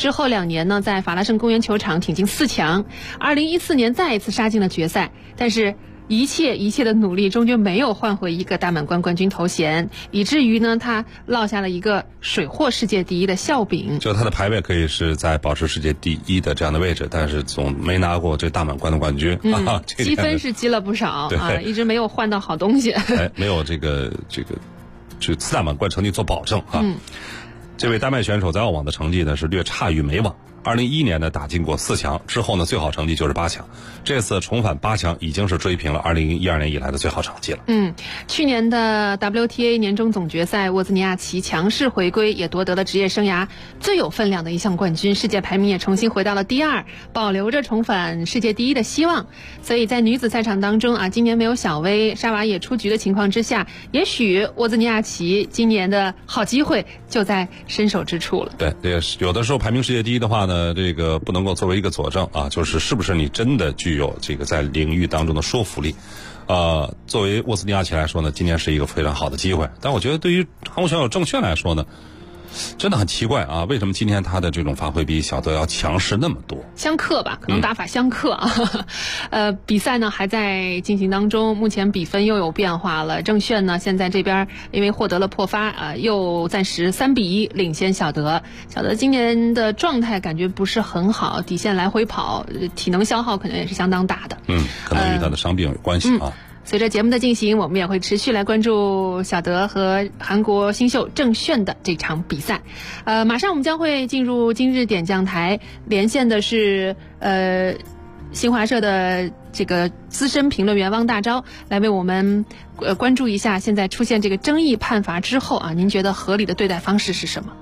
之后2年呢，在法拉盛公园球场挺进4强，2014年再一次杀进了决赛，但是一切的努力终究没有换回一个大满贯冠军头衔，以至于呢，他落下了一个水货世界第一的笑柄。 就他的排位可以是在保持世界第一的这样的位置，但是总没拿过这大满贯的冠军。 积分是积了不少啊，一直没有换到好东西。 没有这次大满贯成绩做保证啊。这位丹麦选手在澳网的成绩呢是略差于美网。2011年呢打进过4强，之后呢最好成绩就是8强，这次重返8强已经是追平了2012年以来的最好成绩了。 去年的 WTA 年终总决赛，沃兹尼亚奇强势回归，也夺得了职业生涯最有分量的一项冠军，世界排名也重新回到了第2，保留着重返世界第1的希望。所以在女子赛场当中啊，今年没有小威、沙娃也出局的情况之下，也许沃兹尼亚奇今年的好机会就在伸手之处了。 对，有的时候排名世界第1的话呢，这个不能够作为一个佐证啊，就是是不是你真的具有这个在领域当中的说服力。作为沃兹尼亚奇来说呢，今年是一个非常好的机会，但我觉得对于韩国选手郑炫来说呢，真的很奇怪啊，为什么今天他的这种发挥比小德要强势那么多？ 相克吧，可能打法相克啊。比赛呢还在进行当中，目前比分又有变化了。郑炫呢现在这边因为获得了破发又暂时3-1领先小德。小德今年的状态感觉不是很好，底线来回跑，体能消耗可能也是相当大的。 可能与他的伤病有关系啊。 随着节目的进行，我们也会持续来关注小德和韩国新秀郑炫的这场比赛。马上我们将会进入今日点将台，连线的是新华社的这个资深评论员汪大钊，来为我们关注一下现在出现这个争议判罚之后啊，您觉得合理的对待方式是什么？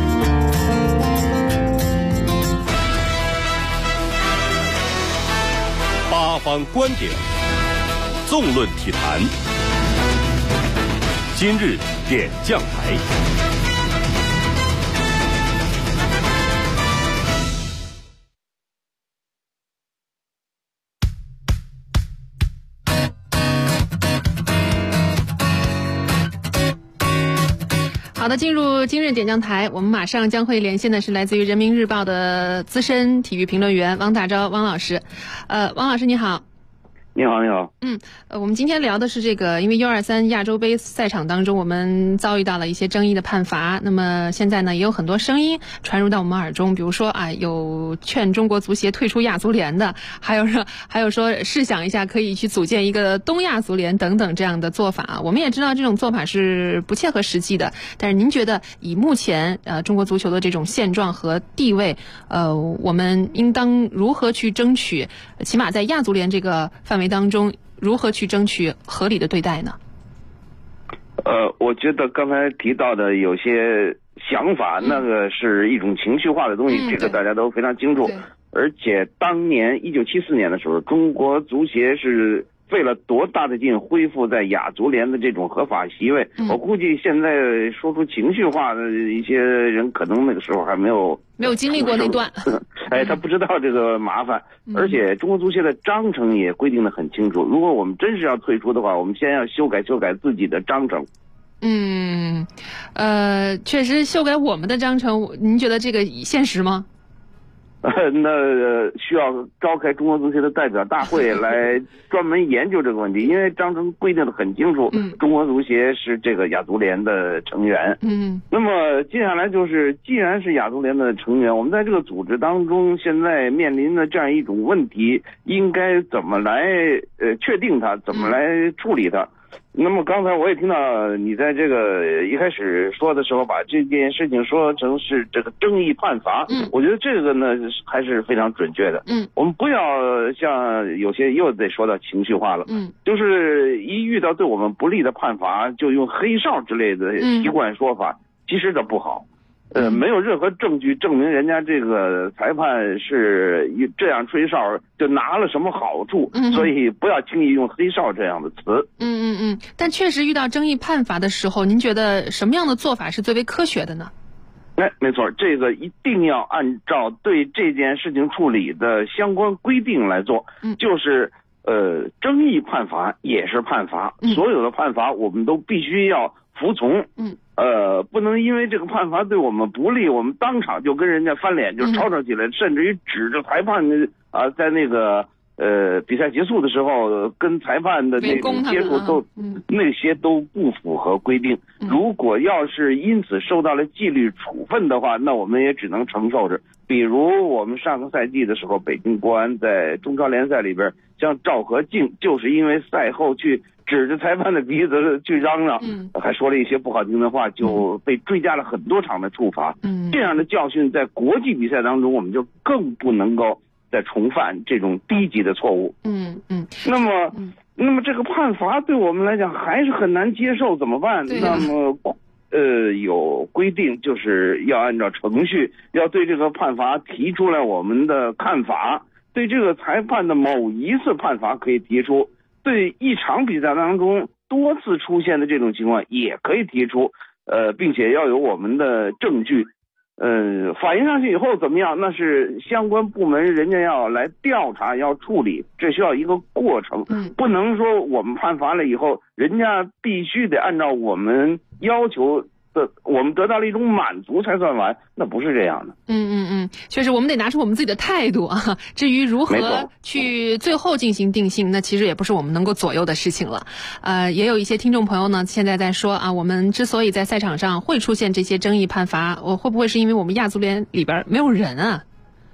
八方观点，纵论体坛，今日点将台。 好的，进入今日点将台，我们马上将会连线的是来自于人民日报的资深体育评论员汪大钊汪老师。汪老师你好。 你好，你好。 我们今天聊的是这个，因为U23亚洲杯赛场当中，我们遭遇到了一些争议的判罚。那么现在呢，也有很多声音传入到我们耳中，比如说有劝中国足协退出亚足联的，还有说试想一下可以去组建一个东亚足联等等这样的做法。我们也知道这种做法是不切合实际的，但是您觉得以目前中国足球的这种现状和地位，我们应当如何去争取，起码在亚足联这个范围当中如何去争取合理的对待呢？ 我觉得刚才提到的有些想法，那个是一种情绪化的东西，这个大家都非常清楚。而且当年1974年的时候，中国足协是费了多大的劲恢复在亚足联的这种合法席位。我估计现在说出情绪化的一些人，可能那个时候还没有经历过那段。 他不知道这个麻烦。而且中国足协的章程也规定得很清楚，如果我们真是要退出的话，我们先要修改自己的章程。 确实修改我们的章程，您觉得这个现实吗？ 那需要召开中国足协的代表大会来专门研究这个问题，因为章程规定的很清楚，中国足协是这个亚足联的成员。那么接下来就是，既然是亚足联的成员，我们在这个组织当中现在面临的这样一种问题，应该怎么来确定它，怎么来处理它。那么刚才我也听到你在这个一开始说的时候，把这件事情说成是这个争议判罚，我觉得这个呢还是非常准确的。我们不要像有些又得说到情绪化了，就是一遇到对我们不利的判罚，就用黑哨之类的习惯说法，其实这不好。没有任何证据证明人家这个裁判是这样吹哨就拿了什么好处，所以不要轻易用黑哨这样的词。 但确实遇到争议判罚的时候，您觉得什么样的做法是最为科学的呢？ 没错，这个一定要按照对这件事情处理的相关规定来做。就是争议判罚也是判罚，所有的判罚我们都必须要服从。 不能因为这个判罚对我们不利，我们当场就跟人家翻脸，就吵吵起来，甚至于指着裁判在那个比赛结束的时候跟裁判的那种接触都那些都不符合规定。如果要是因此受到了纪律处分的话，那我们也只能承受着。比如我们上个赛季的时候，北京国安在中超联赛里边，像赵和敬就是因为赛后去指着裁判的鼻子去嚷嚷，还说了一些不好听的话，就被追加了很多场的处罚。这样的教训在国际比赛当中，我们就更不能够再重犯这种低级的错误。那么这个判罚对我们来讲还是很难接受，怎么办？那么有规定，就是要按照程序，要对这个判罚提出来我们的看法，对这个裁判的某一次判罚可以提出，对一场比赛当中多次出现的这种情况也可以提出，并且要有我们的证据。反映上去以后怎么样？那是相关部门人家要来调查，要处理，这需要一个过程。不能说我们判罚了以后，人家必须得按照我们要求的，我们得到了一种满足才算完，那不是这样的。 确实我们得拿出我们自己的态度啊。至于如何去最后进行定性，那其实也不是我们能够左右的事情了。也有一些听众朋友呢，现在在说啊，我们之所以在赛场上会出现这些争议判罚，会不会是因为我们亚足联里边没有人啊？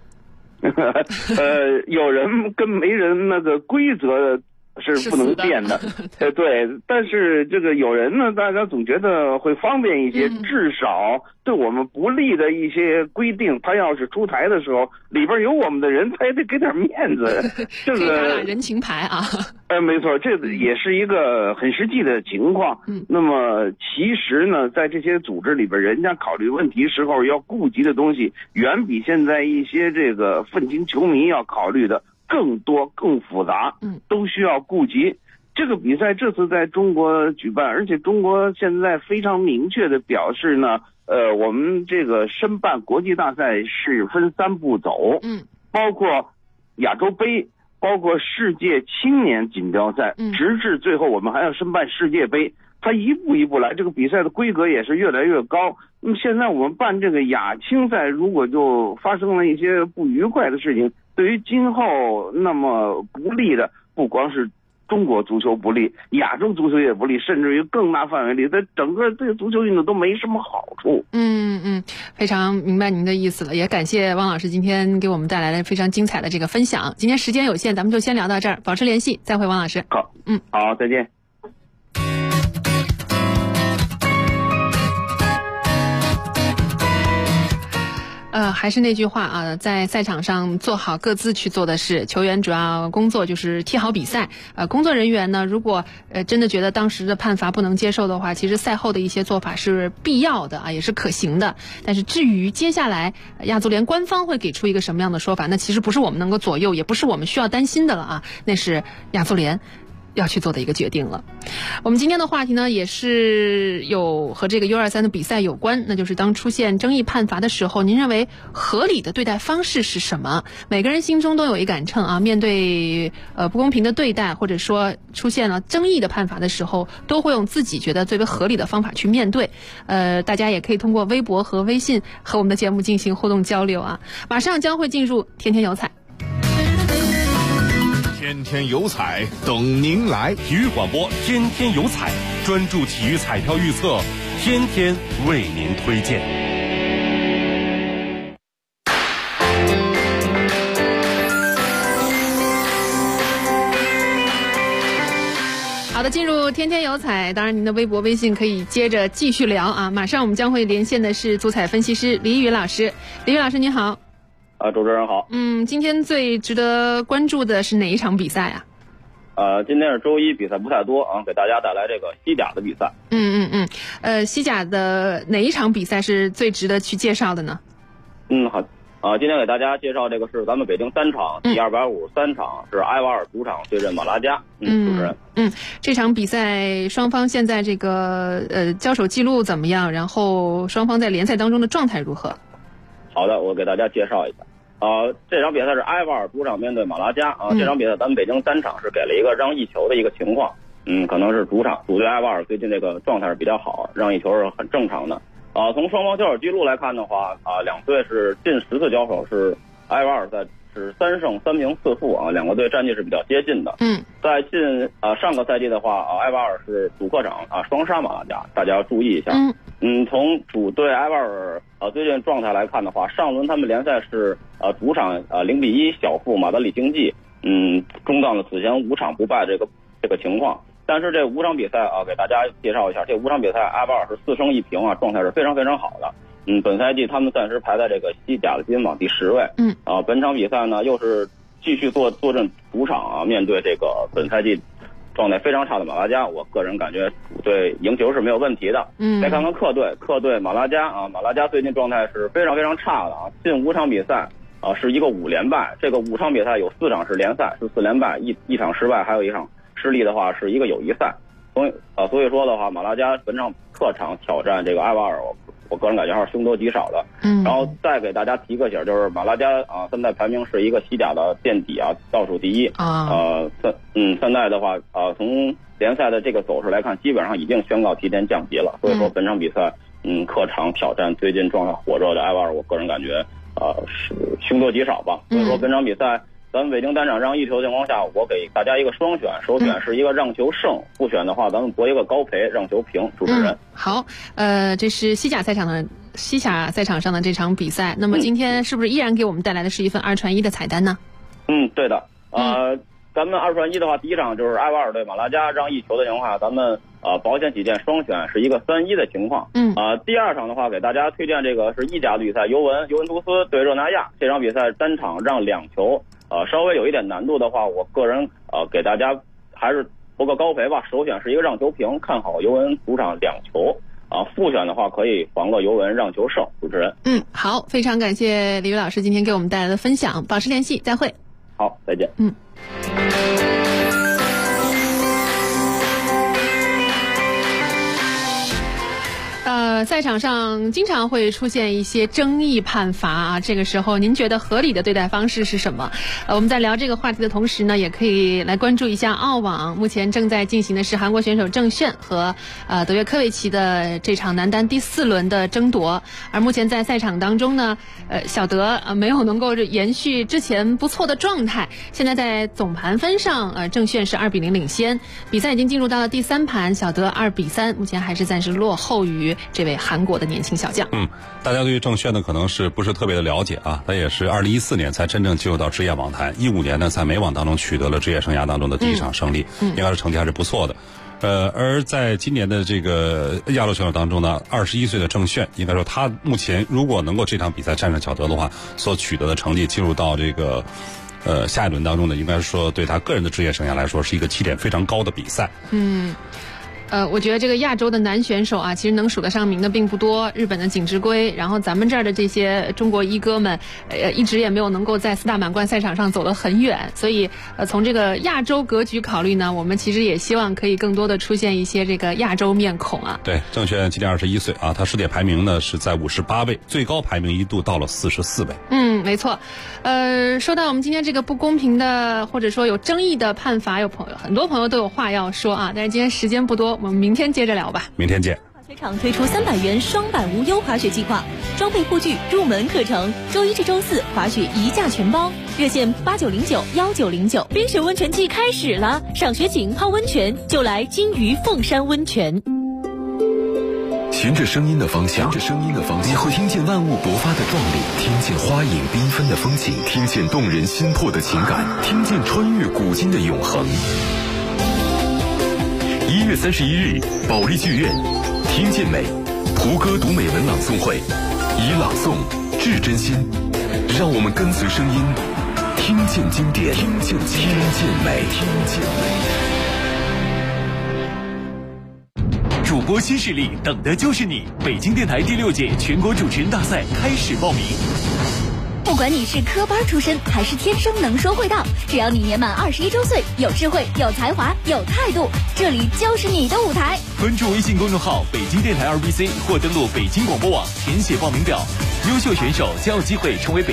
有人跟没人那个规则是不能变的，对，但是这个有人呢，大家总觉得会方便一些，至少对我们不利的一些规定，他要是出台的时候，里边有我们的人，他也得给点面子，这个打打人情牌啊。 没错，这也是一个很实际的情况。那么其实呢，在这些组织里边，人家考虑问题时候要顾及的东西，远比现在一些这个愤青球迷要考虑的更多更复杂，都需要顾及。这个比赛这次在中国举办，而且中国现在非常明确的表示呢，我们这个申办国际大赛是分3步走，包括亚洲杯，包括世界青年锦标赛，直至最后我们还要申办世界杯。它一步一步来，这个比赛的规格也是越来越高。那么现在我们办这个亚青赛，如果就发生了一些不愉快的事情，对于今后那么不利的，不光是中国足球不利，亚洲足球也不利，甚至于更大范围里的整个这个足球运动都没什么好处。 非常明白您的意思了，也感谢汪老师今天给我们带来了非常精彩的这个分享。今天时间有限，咱们就先聊到这儿，保持联系，再会，汪老师。 好，好，再见。 还是那句话啊，在赛场上做好各自去做的事，球员主要工作就是踢好比赛。工作人员呢，如果真的觉得当时的判罚不能接受的话，其实赛后的一些做法是必要的啊，也是可行的。但是至于接下来亚足联官方会给出一个什么样的说法，那其实不是我们能够左右，也不是我们需要担心的了啊，那是亚足联要去做的一个决定了。我们今天的话题呢，也是有和这个 U23 的比赛有关，那就是当出现争议判罚的时候，您认为合理的对待方式是什么？每个人心中都有一杆秤啊，面对不公平的对待，或者说出现了争议的判罚的时候，都会用自己觉得最为合理的方法去面对。大家也可以通过微博和微信和我们的节目进行互动交流啊。马上将会进入天天有彩。 天天有彩等您来， 体育广播天天有彩，专注体育彩票预测，天天为您推荐。 好的，进入天天有彩，当然您的微博微信可以接着继续聊啊。马上我们将会连线的是足彩分析师李宇老师。李宇老师您好。 主持人好。 今天最值得关注的是哪一场比赛啊？ 今天是周一，比赛不太多啊，给大家带来这个西甲的比赛。 西甲的哪一场比赛是最值得去介绍的呢？ 好。今天给大家介绍这个是咱们北京3场，第253场是埃瓦尔主场对阵马拉加。主持人。 这场比赛双方现在这个交手记录怎么样？然后双方在联赛当中的状态如何？ 好的，我给大家介绍一下。这场比赛是埃瓦尔主场面对马拉加啊。这场比赛咱们北京3场是给了一个让1球的一个情况可能是主队埃瓦尔最近这个状态是比较好，让一球是很正常的。从双方交手记录来看的话，两队是近10次交手是埃瓦尔是3胜3平4负啊，两个队战绩是比较接近的。在上个赛季的话，埃瓦尔是主客场双杀马拉加，大家要注意一下。从主队埃瓦尔最近状态来看的话，上轮他们联赛是主场0-1小负马德里竞技，中断了此前5场不败这个情况。但是这5场比赛给大家介绍一下，这5场比赛埃瓦尔是4胜1平状态是非常非常好的。本赛季他们暂时排在这个西甲的积分榜第10位。本场比赛呢又是继续坐镇主场面对这个本赛季状态非常差的马拉加，我个人感觉主队赢球是没有问题的。再看看客队马拉加马拉加最近状态是非常非常差的近5场比赛是一个5连败，这个5场比赛有4场是联赛，是4连败，一场失败，还有1场失利的话是一个友谊赛。所以说的话，马拉加本场客场挑战这个埃瓦尔，我个人感觉还是凶多吉少的。然后再给大家提个醒，就是马拉加现在排名是一个西甲的垫底倒数第一现在的话从联赛的这个走势来看，基本上已经宣告提前降级了。所以说本场比赛客场挑战最近状态火热的埃瓦尔，我个人感觉是凶多吉少吧。所以说本场比赛咱们北京单场让1球的情况下，我给大家一个双选，首选是一个让球胜，复选的话咱们博一个高赔，让球平。主持人， 好，这是西甲赛场上的这场比赛。那么今天是不是依然给我们带来的是一份2传1的彩蛋呢？ 对的。咱们2传1的话，第一场就是埃瓦尔对马拉加让1球的情况下，咱们保险起见双选是一个3-1的情况。第二场的话，给大家推荐这个是意甲比赛，尤文图斯对热那亚，这场比赛单场让2球。稍微有一点难度的话，我个人给大家还是博个高赔吧。首选是一个让球平，看好尤文主场2球。复选的话可以防个尤文让球胜。主持人， 好，非常感谢李宇老师今天给我们带来的分享，保持联系，再会。 好，再见。 赛场上经常会出现一些争议判罚这个时候您觉得合理的对待方式是什么？我们在聊这个话题的同时呢，也可以来关注一下澳网目前正在进行的是韩国选手郑炫和德约科维奇的这场男单第4轮的争夺。而目前在赛场当中呢，小德没有能够延续之前不错的状态，现在在总盘分上郑炫是2-0领先，比赛已经进入到了第3盘，小德2-3，目前还是暂时落后于这位韩国的年轻小将。 大家对于郑炫呢可能是不是特别的了解他也是2014年才真正进入到职业网坛，15年呢在美网当中取得了职业生涯当中的第一场胜利，应该是成绩还是不错的。而在今年的这个亚洲选手当中呢，21岁的郑炫，应该说他目前如果能够这场比赛战胜小德的话，所取得的成绩进入到这个下一轮当中呢，应该说对他个人的职业生涯来说是一个起点非常高的比赛。 我觉得这个亚洲的男选手其实能数得上名的并不多。日本的景之圭，然后咱们这儿的这些中国一哥们，一直也没有能够在4大满贯赛场上走得很远。所以，从这个亚洲格局考虑呢，我们其实也希望可以更多的出现一些这个亚洲面孔对，郑炫今年21岁他世界排名呢是在58位，最高排名一度到了44位。 没错。说到我们今天这个不公平的或者说有争议的判罚，很多朋友都有话要说但是今天时间不多，我们明天接着聊吧。 明天见。 滑雪场推出300元双板无忧滑雪计划，装备护具入门课程，周1至周4滑雪1价全包，热线89091909。冰雪温泉季开始了，赏雪景泡温泉就来金鱼凤山温泉。 循着声音的方向，你会听见万物勃发的壮丽，听见花影缤纷的风景，听见动人心魄的情感，听见穿越古今的永恒。1月31日，保利剧院，听见美，胡歌读美文朗诵会，以朗诵致真心，让我们跟随声音，听见经典，听见美。 主播新势力，等的就是你！北京电台第6届全国主持人大赛开始报名。 不管你是科班出身还是天生能说会道，只要你年满21周岁，有智慧、有才华、有态度，这里就是你的舞台。 关注微信公众号北京电台2BC或登录北京广播网，填写报名表，优秀选手将有机会成为